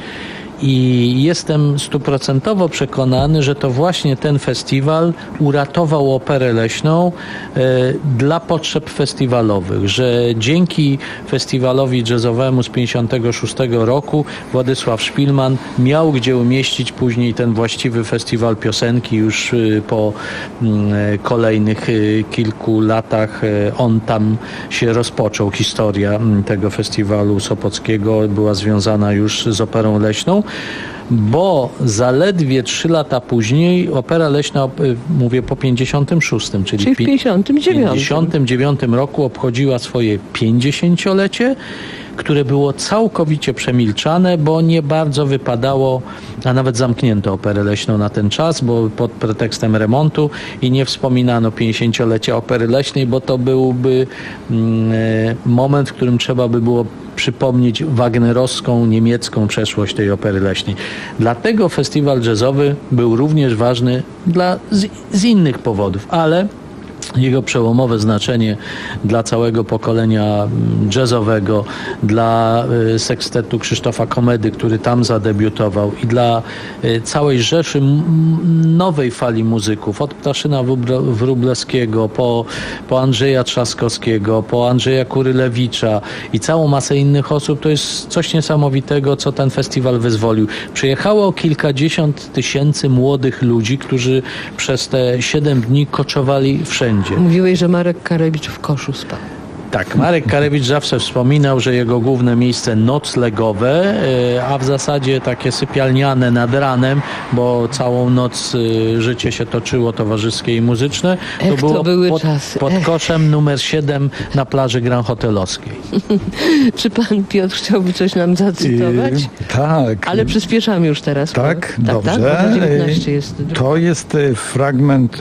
I jestem stuprocentowo przekonany, że to właśnie ten festiwal uratował Operę Leśną e, dla potrzeb festiwalowych, że dzięki festiwalowi jazzowemu z pięćdziesiątego szóstego roku Władysław Szpilman miał gdzie umieścić później ten właściwy festiwal piosenki. Już e, po m, kolejnych e, kilku latach e, on tam się rozpoczął. Historia m, tego festiwalu sopockiego była związana już z Operą Leśną, bo zaledwie trzy lata później Opera Leśna, mówię po pięćdziesiątym szóstym, czyli, czyli w pięćdziesiątym dziewiątym. pięćdziesiątym dziewiątym roku obchodziła swoje pięćdziesięciolecie, które było całkowicie przemilczane, bo nie bardzo wypadało, a nawet zamknięto Operę Leśną na ten czas, bo pod pretekstem remontu i nie wspominano pięćdziesięciolecia Opery Leśnej, bo to byłby mm, moment, w którym trzeba by było przypomnieć wagnerowską, niemiecką przeszłość tej Opery Leśnej. Dlatego festiwal jazzowy był również ważny dla, z, z innych powodów, ale jego przełomowe znaczenie dla całego pokolenia jazzowego, dla sekstetu Krzysztofa Komedy, który tam zadebiutował, i dla całej rzeszy nowej fali muzyków, od Ptaszyna Wróblewskiego, po, po Andrzeja Trzaskowskiego, po Andrzeja Kurylewicza i całą masę innych osób, to jest coś niesamowitego, co ten festiwal wyzwolił. Przyjechało kilkadziesiąt tysięcy młodych ludzi, którzy przez te siedem dni koczowali wszędzie. Mówiłeś, że Marek Karewicz w koszu spał. Tak, Marek Karewicz zawsze wspominał, że jego główne miejsce noclegowe, a w zasadzie takie sypialniane nad ranem, bo całą noc życie się toczyło towarzyskie i muzyczne, to Ech, było to były pod, czasy. pod koszem numer siedem na plaży Grand Hotelowskiej. Czy pan Piotr chciałby coś nam zacytować? Yy, tak. Ale przyspieszamy już teraz. Tak, bo, dobrze. Tak, tak, dziewiętnaście jest. To jest fragment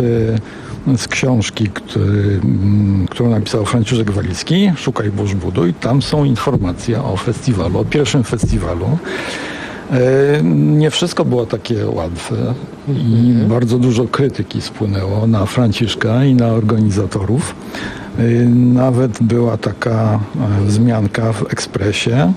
z książki, który, którą napisał Franciszek Walicki, Szukaj, burz, buduj. Tam są informacje o festiwalu, o pierwszym festiwalu. Nie wszystko było takie łatwe i mm. bardzo dużo krytyki spłynęło na Franciszka i na organizatorów. Nawet była taka wzmianka w Ekspresie,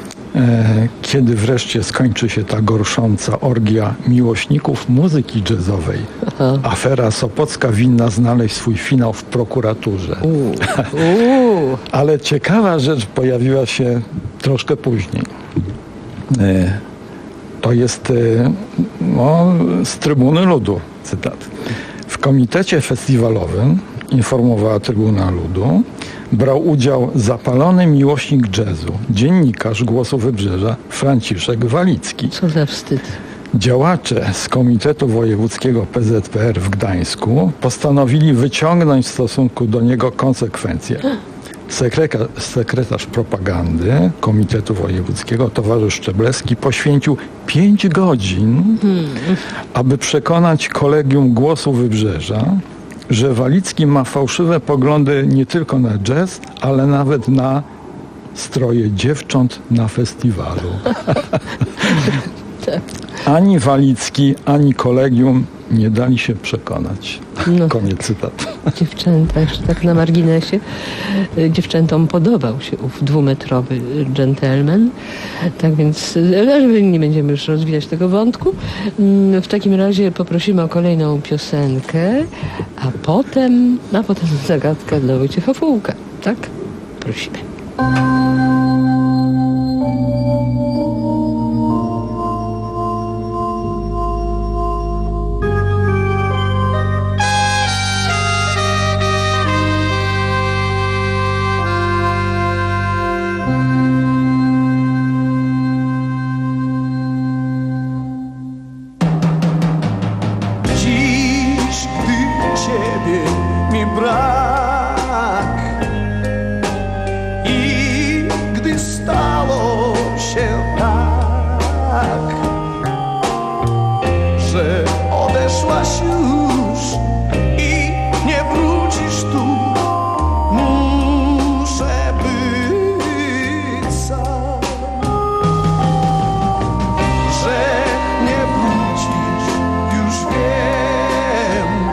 kiedy wreszcie skończy się ta gorsząca orgia miłośników muzyki jazzowej. Aha. Afera Sopocka winna znaleźć swój finał w prokuraturze. U, u. Ale ciekawa rzecz pojawiła się troszkę później. To jest no, z Trybuny Ludu, cytat. W komitecie festiwalowym, informowała Trybuna Ludu, brał udział zapalony miłośnik jazzu, dziennikarz Głosu Wybrzeża Franciszek Walicki. Co za wstyd. Działacze z Komitetu Wojewódzkiego P Z P R w Gdańsku postanowili wyciągnąć w stosunku do niego konsekwencje. Sekretarz, sekretarz propagandy Komitetu Wojewódzkiego, towarzysz Szczebleski, poświęcił pięć godzin, hmm. aby przekonać kolegium Głosu Wybrzeża, że Walicki ma fałszywe poglądy nie tylko na jazz, ale nawet na stroje dziewcząt na festiwalu. Ani Walicki, ani kolegium nie dali się przekonać. No. Koniec cytatu. Dziewczęta, jeszcze tak na marginesie, dziewczętom podobał się ów dwumetrowy dżentelmen. Tak więc, ale nie będziemy już rozwijać tego wątku. W takim razie poprosimy o kolejną piosenkę, a potem, a potem zagadka dla Wojciecha Fułka. Tak? Prosimy. Dziś, gdy ciebie mi brak i gdy stało się tak, że odeszłaś już i nie wrócisz tu, muszę być sam, że nie wrócisz, już wiem.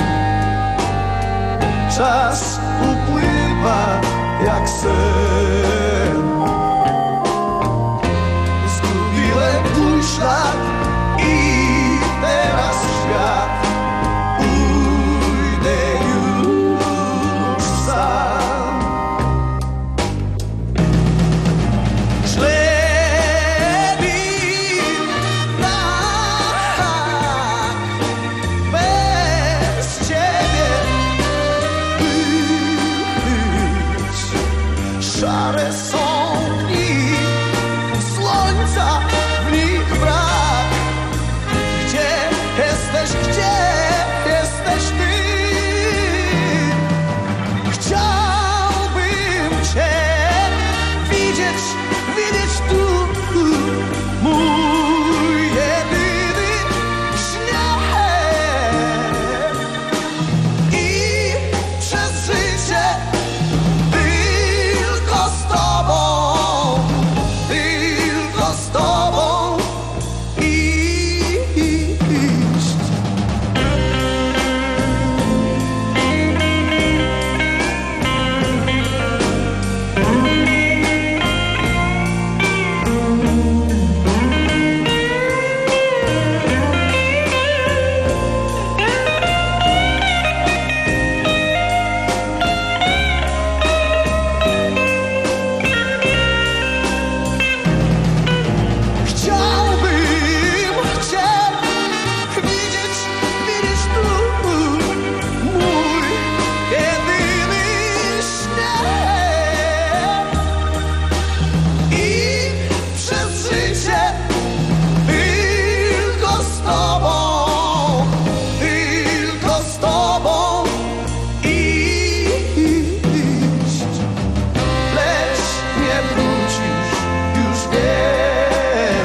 Czas upływa jak sen. Zgubiłem twój ślad i teraz w świat pójdę już sam. Źle mi tak bez ciebie być. Szare są dni, słońca w nich brak. Gdzie jesteś, gdzie jesteś ty? Chciałbym cię widzieć, widzieć tu, mój jedyny śnieg. I przez życie tylko z tobą, tylko z tobą iść. Chciałbym cię widzieć, widzieć tu, mój jedyny śnieg. I przez życie tylko z tobą, tylko z tobą iść. Lecz nie wrócisz, już wiem.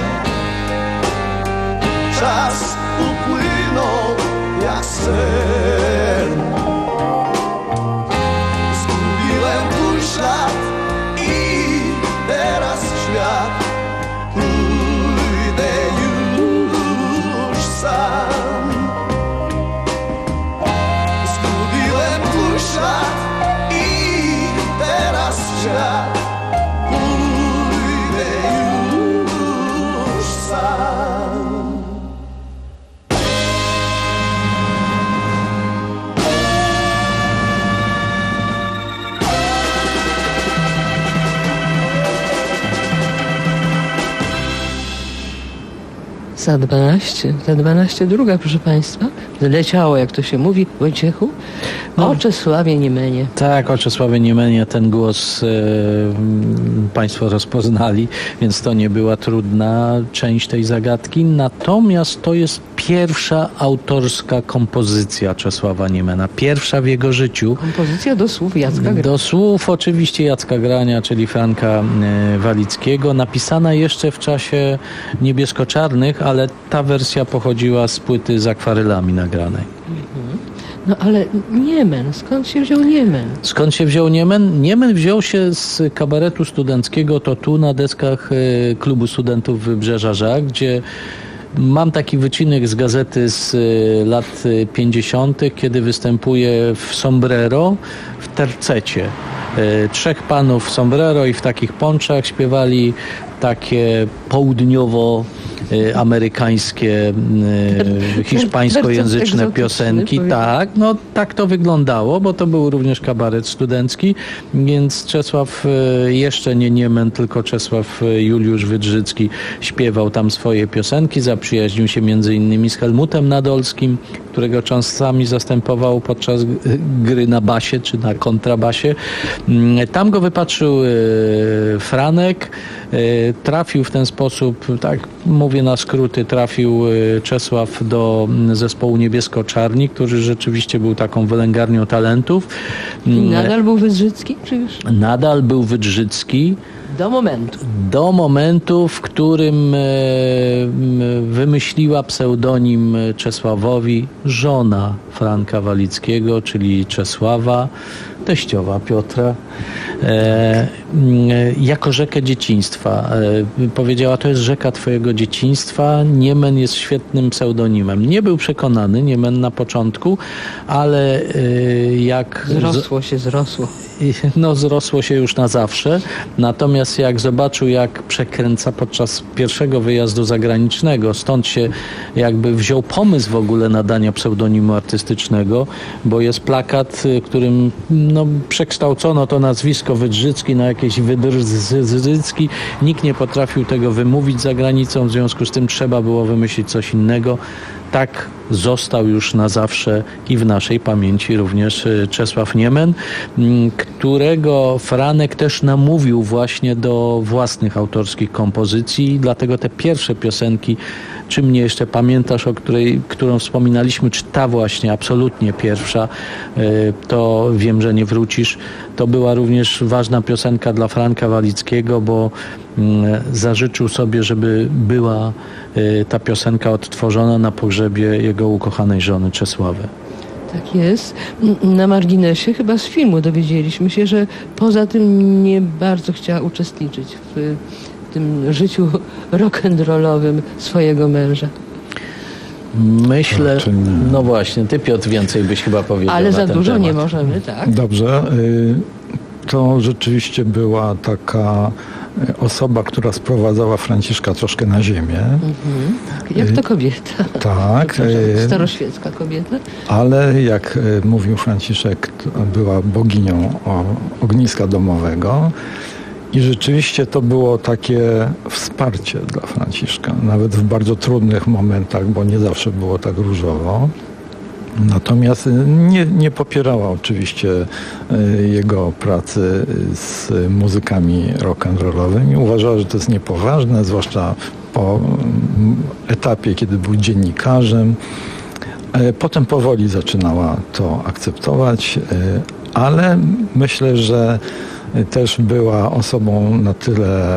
Czas upłynął jak sen. Zgubiłem twój ślad i teraz w świat pójdę już sam. Zgubiłem twój ślad i teraz w świat pójdę już sam. Za dwanaście, za dwanaście druga, proszę Państwa. Zleciało, jak to się mówi, Wojciechu. No. O Czesławie Niemenie. Tak, o Czesławie Niemenie ten głos e, Państwo rozpoznali, więc to nie była trudna część tej zagadki. Natomiast to jest pierwsza autorska kompozycja Czesława Niemena. Pierwsza w jego życiu. Kompozycja do słów Jacka Grania. Do słów oczywiście Jacka Grania, czyli Franka e, Walickiego. Napisana jeszcze w czasie niebiesko-czarnych, ale ta wersja pochodziła z płyty z akwarelami nagranej. No ale Niemen, skąd się wziął Niemen? Skąd się wziął Niemen? Niemen wziął się z kabaretu studenckiego, to tu na deskach e, klubu studentów Wybrzeża Żak, gdzie mam taki wycinek z gazety z e, lat pięćdziesiątych, kiedy występuje w sombrero, w tercecie. E, trzech panów w sombrero i w takich ponczach śpiewali takie południowo amerykańskie, e, hiszpańskojęzyczne piosenki. Tak, no tak to wyglądało, bo to był również kabaret studencki, więc Czesław, e, jeszcze nie Niemen, tylko Czesław Juliusz Wydrzycki śpiewał tam swoje piosenki, zaprzyjaźnił się między innymi z Helmutem Nadolskim, którego czasami zastępował podczas gry na basie czy na kontrabasie. Tam go wypatrzył e, Franek, e, trafił w ten sposób, tak mówię na skróty, trafił Czesław do zespołu Niebiesko-Czarni, który rzeczywiście był taką wylęgarnią talentów. I nadal był Wydrzycki? Czy już? Nadal był Wydrzycki. Do momentu. Do momentu, w którym wymyśliła pseudonim Czesławowi żona Franka Walickiego, czyli Czesława, teściowa Piotra, e, jako rzekę dzieciństwa. E, powiedziała, to jest rzeka twojego dzieciństwa. Niemen jest świetnym pseudonimem. Nie był przekonany Niemen na początku, ale e, jak... Zrosło się, zrosło. No zrosło się już na zawsze. Natomiast jak zobaczył, jak przekręca podczas pierwszego wyjazdu zagranicznego, stąd się jakby wziął pomysł w ogóle nadania pseudonimu artystycznego, bo jest plakat, którym no, przekształcono to nazwisko Wydrzycki na jakieś Wydrzycki. Nikt nie potrafił tego wymówić za granicą, w związku z tym trzeba było wymyślić coś innego. Tak został już na zawsze i w naszej pamięci również Czesław Niemen, którego Franek też namówił właśnie do własnych autorskich kompozycji, dlatego te pierwsze piosenki, czy mnie jeszcze pamiętasz, o której, którą wspominaliśmy, czy ta właśnie absolutnie pierwsza, to wiem, że nie wrócisz. To była również ważna piosenka dla Franka Walickiego, bo zażyczył sobie, żeby była ta piosenka odtworzona na pogrzebie jego ukochanej żony Czesławy. Tak jest. Na marginesie chyba z filmu dowiedzieliśmy się, że poza tym nie bardzo chciała uczestniczyć w tym życiu rock'n'rollowym swojego męża. Myślę, no właśnie, ty Piotr więcej byś chyba powiedział. Ale na za ten dużo temat. nie możemy, tak? Dobrze. To rzeczywiście była taka osoba, która sprowadzała Franciszka troszkę na ziemię. Mhm. Jak to kobieta. Tak. Staroświecka kobieta. Ale jak mówił Franciszek, była boginią ogniska domowego. I rzeczywiście to było takie wsparcie dla Franciszka, nawet w bardzo trudnych momentach, bo nie zawsze było tak różowo. Natomiast nie, nie popierała oczywiście jego pracy z muzykami rock'n'rollowymi. Uważała, że to jest niepoważne, zwłaszcza po etapie, kiedy był dziennikarzem. Potem powoli zaczynała to akceptować, ale myślę, że też była osobą na tyle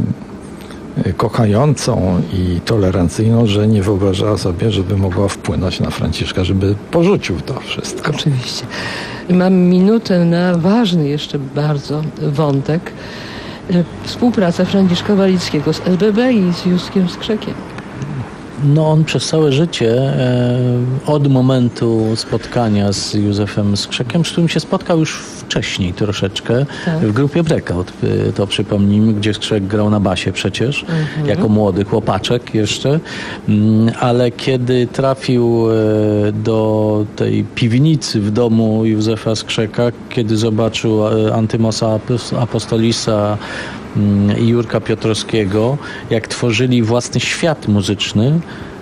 kochającą i tolerancyjną, że nie wyobrażała sobie, żeby mogła wpłynąć na Franciszka, żeby porzucił to wszystko. Oczywiście. Mam minutę na ważny jeszcze bardzo wątek. Współpraca Franciszka Walickiego z S B B i z Józkiem Skrzekiem. No on przez całe życie, e, od momentu spotkania z Józefem Skrzekiem, z którym się spotkał już wcześniej troszeczkę, tak. w grupie Breakout, to przypomnijmy, gdzie Skrzek grał na basie przecież, mhm. jako młody chłopaczek jeszcze, ale kiedy trafił do tej piwnicy w domu Józefa Skrzeka, kiedy zobaczył Antymosa Apostolisa i Jurka Piotrowskiego, jak tworzyli własny świat muzyczny,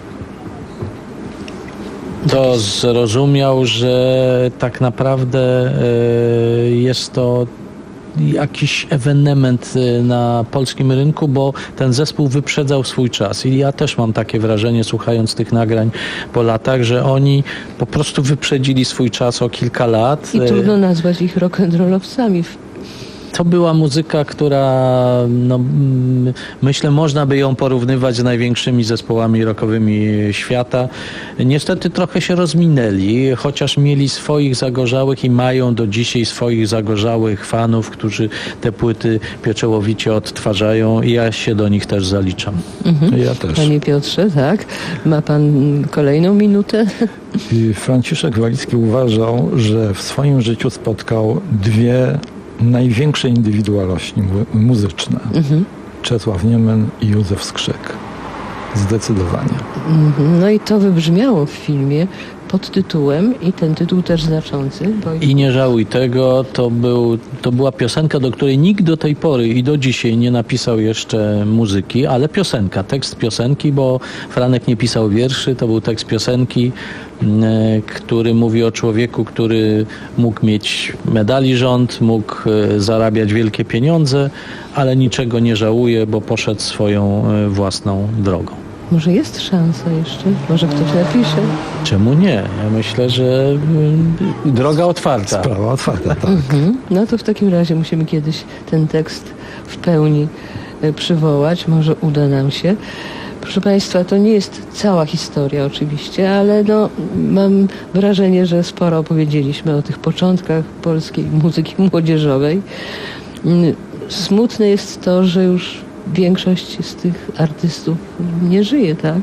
to zrozumiał, że tak naprawdę jest to jakiś ewenement na polskim rynku, bo ten zespół wyprzedzał swój czas. I ja też mam takie wrażenie, słuchając tych nagrań po latach, że oni po prostu wyprzedzili swój czas o kilka lat. I trudno nazwać ich rock'n'rollowcami. to była muzyka, która no, myślę, można by ją porównywać z największymi zespołami rockowymi świata. Niestety trochę się rozminęli, chociaż mieli swoich zagorzałych i mają do dzisiaj swoich zagorzałych fanów, którzy te płyty pieczołowicie odtwarzają i ja się do nich też zaliczam. Mhm. Ja też. Panie Piotrze, tak? Ma pan kolejną minutę? I Franciszek Walicki uważał, że w swoim życiu spotkał dwie największe indywidualności mu- muzyczne. Mhm. Czesław Niemen i Józef Skrzyk. Zdecydowanie. Mhm. No i to wybrzmiało w filmie pod tytułem, i ten tytuł też znaczący. Bo... I nie żałuj tego, to, był, to była piosenka, do której nikt do tej pory i do dzisiaj nie napisał jeszcze muzyki, ale piosenka, tekst piosenki, bo Franek nie pisał wierszy, to był tekst piosenki, który mówi o człowieku, który mógł mieć medali rząd, mógł zarabiać wielkie pieniądze, ale niczego nie żałuje, bo poszedł swoją własną drogą. Może jest szansa jeszcze? Może ktoś napisze? Czemu nie? Ja myślę, że y, droga otwarta. Sprawa otwarta, tak. Mhm. No to w takim razie musimy kiedyś ten tekst w pełni y, przywołać. Może uda nam się. Proszę Państwa, to nie jest cała historia oczywiście, ale no, mam wrażenie, że sporo opowiedzieliśmy o tych początkach polskiej muzyki młodzieżowej. Y, Smutne jest to, że już większość z tych artystów nie żyje, tak?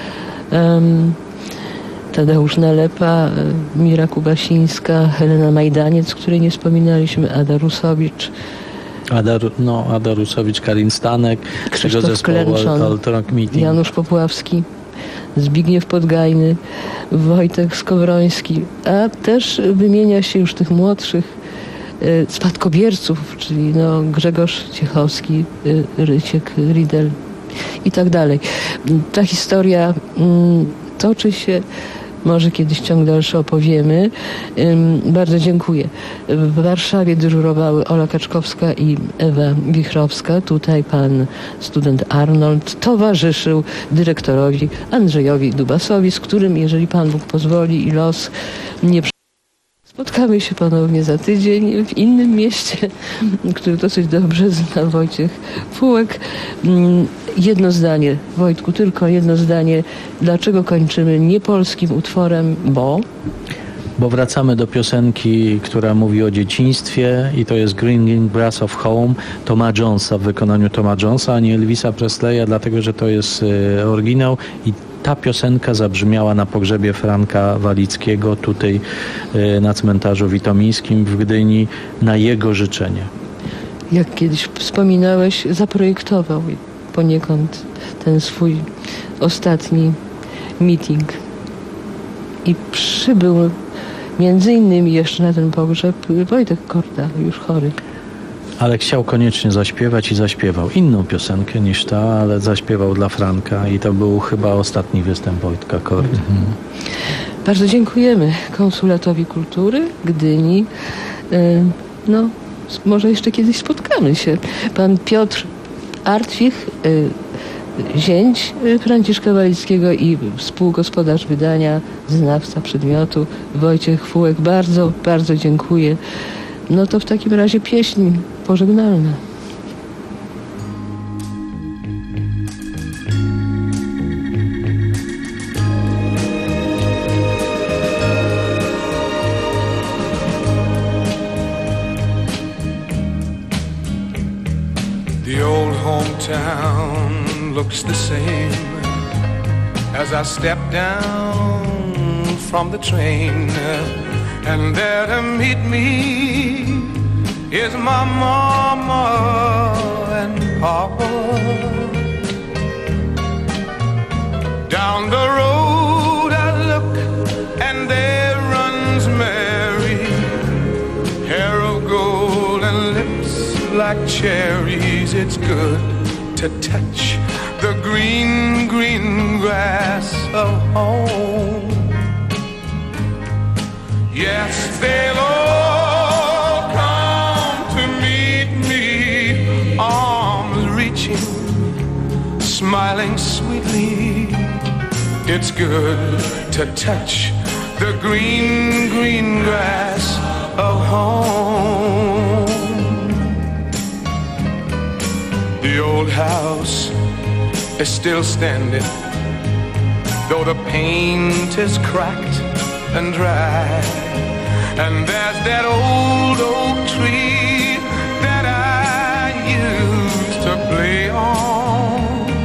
Um, Tadeusz Nalepa, Mira Kubasińska, Helena Majdaniec, której nie wspominaliśmy, Ada Rusowicz. Ada, no, Ada Rusowicz, Karin Stanek, Krzysztof tego zespołu Klęczon, Alt Rock Meeting. Janusz Popławski, Zbigniew Podgajny, Wojtek Skowroński, a też wymienia się już tych młodszych spadkobierców, czyli no Grzegorz Ciechowski, Ryciek Riedel i tak dalej. Ta historia mm, toczy się, może kiedyś ciąg dalszy opowiemy. Ym, bardzo dziękuję. W Warszawie dyżurowały Ola Kaczkowska i Ewa Wichrowska. Tutaj pan student Arnold towarzyszył dyrektorowi Andrzejowi Dubasowi, z którym, jeżeli Pan Bóg pozwoli i los nie spotkamy się ponownie za tydzień w innym mieście, który dosyć dobrze zna Wojciech Fułek. Jedno zdanie, Wojtku, tylko jedno zdanie. Dlaczego kończymy niepolskim utworem? Bo... Bo wracamy do piosenki, która mówi o dzieciństwie i to jest Green Green Grass of Home Toma Jonesa w wykonaniu Toma Jonesa, a nie Elvisa Presleya, dlatego że to jest y, oryginał i ta piosenka zabrzmiała na pogrzebie Franka Walickiego tutaj y, na cmentarzu witomińskim w Gdyni na jego życzenie. Jak kiedyś wspominałeś, zaprojektował poniekąd ten swój ostatni meeting i przybył między innymi jeszcze na ten pogrzeb Wojtek Korda, już chory. Ale chciał koniecznie zaśpiewać i zaśpiewał inną piosenkę niż ta, ale zaśpiewał dla Franka i to był chyba ostatni występ Wojtka Kordy. Mhm. Bardzo dziękujemy konsulatowi kultury Gdyni. No, może jeszcze kiedyś spotkamy się. Pan Piotr Artwich, zięć Franciszka Walickiego i współgospodarz wydania, znawca przedmiotu Wojciech Fułek. Bardzo, bardzo dziękuję. No to w takim razie pieśń pożegnalna. The old hometown looks the same as I step down from the train, and there to meet me is my mama and papa. Down the road I look and there runs Mary, hair of gold and lips like cherries. It's good to touch the green, green grass of home. Yes, they'll all come to meet me, arms reaching, smiling sweetly. It's good to touch the green, green grass of home. The old house is still standing, though the paint is cracked and dry. And there's that old oak tree that I used to play on.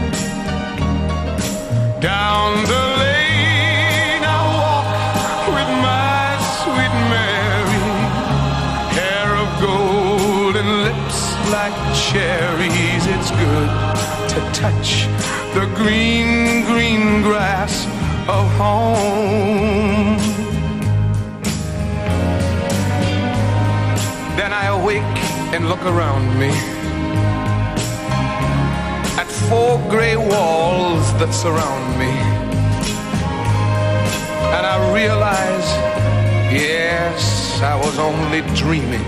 Down the lane I walk with my sweet Mary, hair of gold and lips like cherries. It's good to touch the green, green grass of home. Then I awake and look around me at four gray walls that surround me, and I realize, yes, I was only dreaming.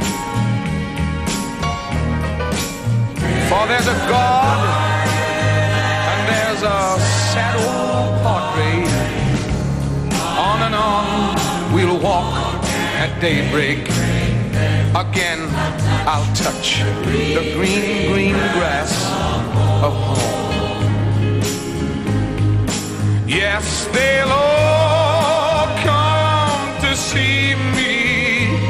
For there's a God and there's a sad old portrait. On and on we'll walk at daybreak. Again I'll touch the green, green grass of home. Yes, they'll all come to see me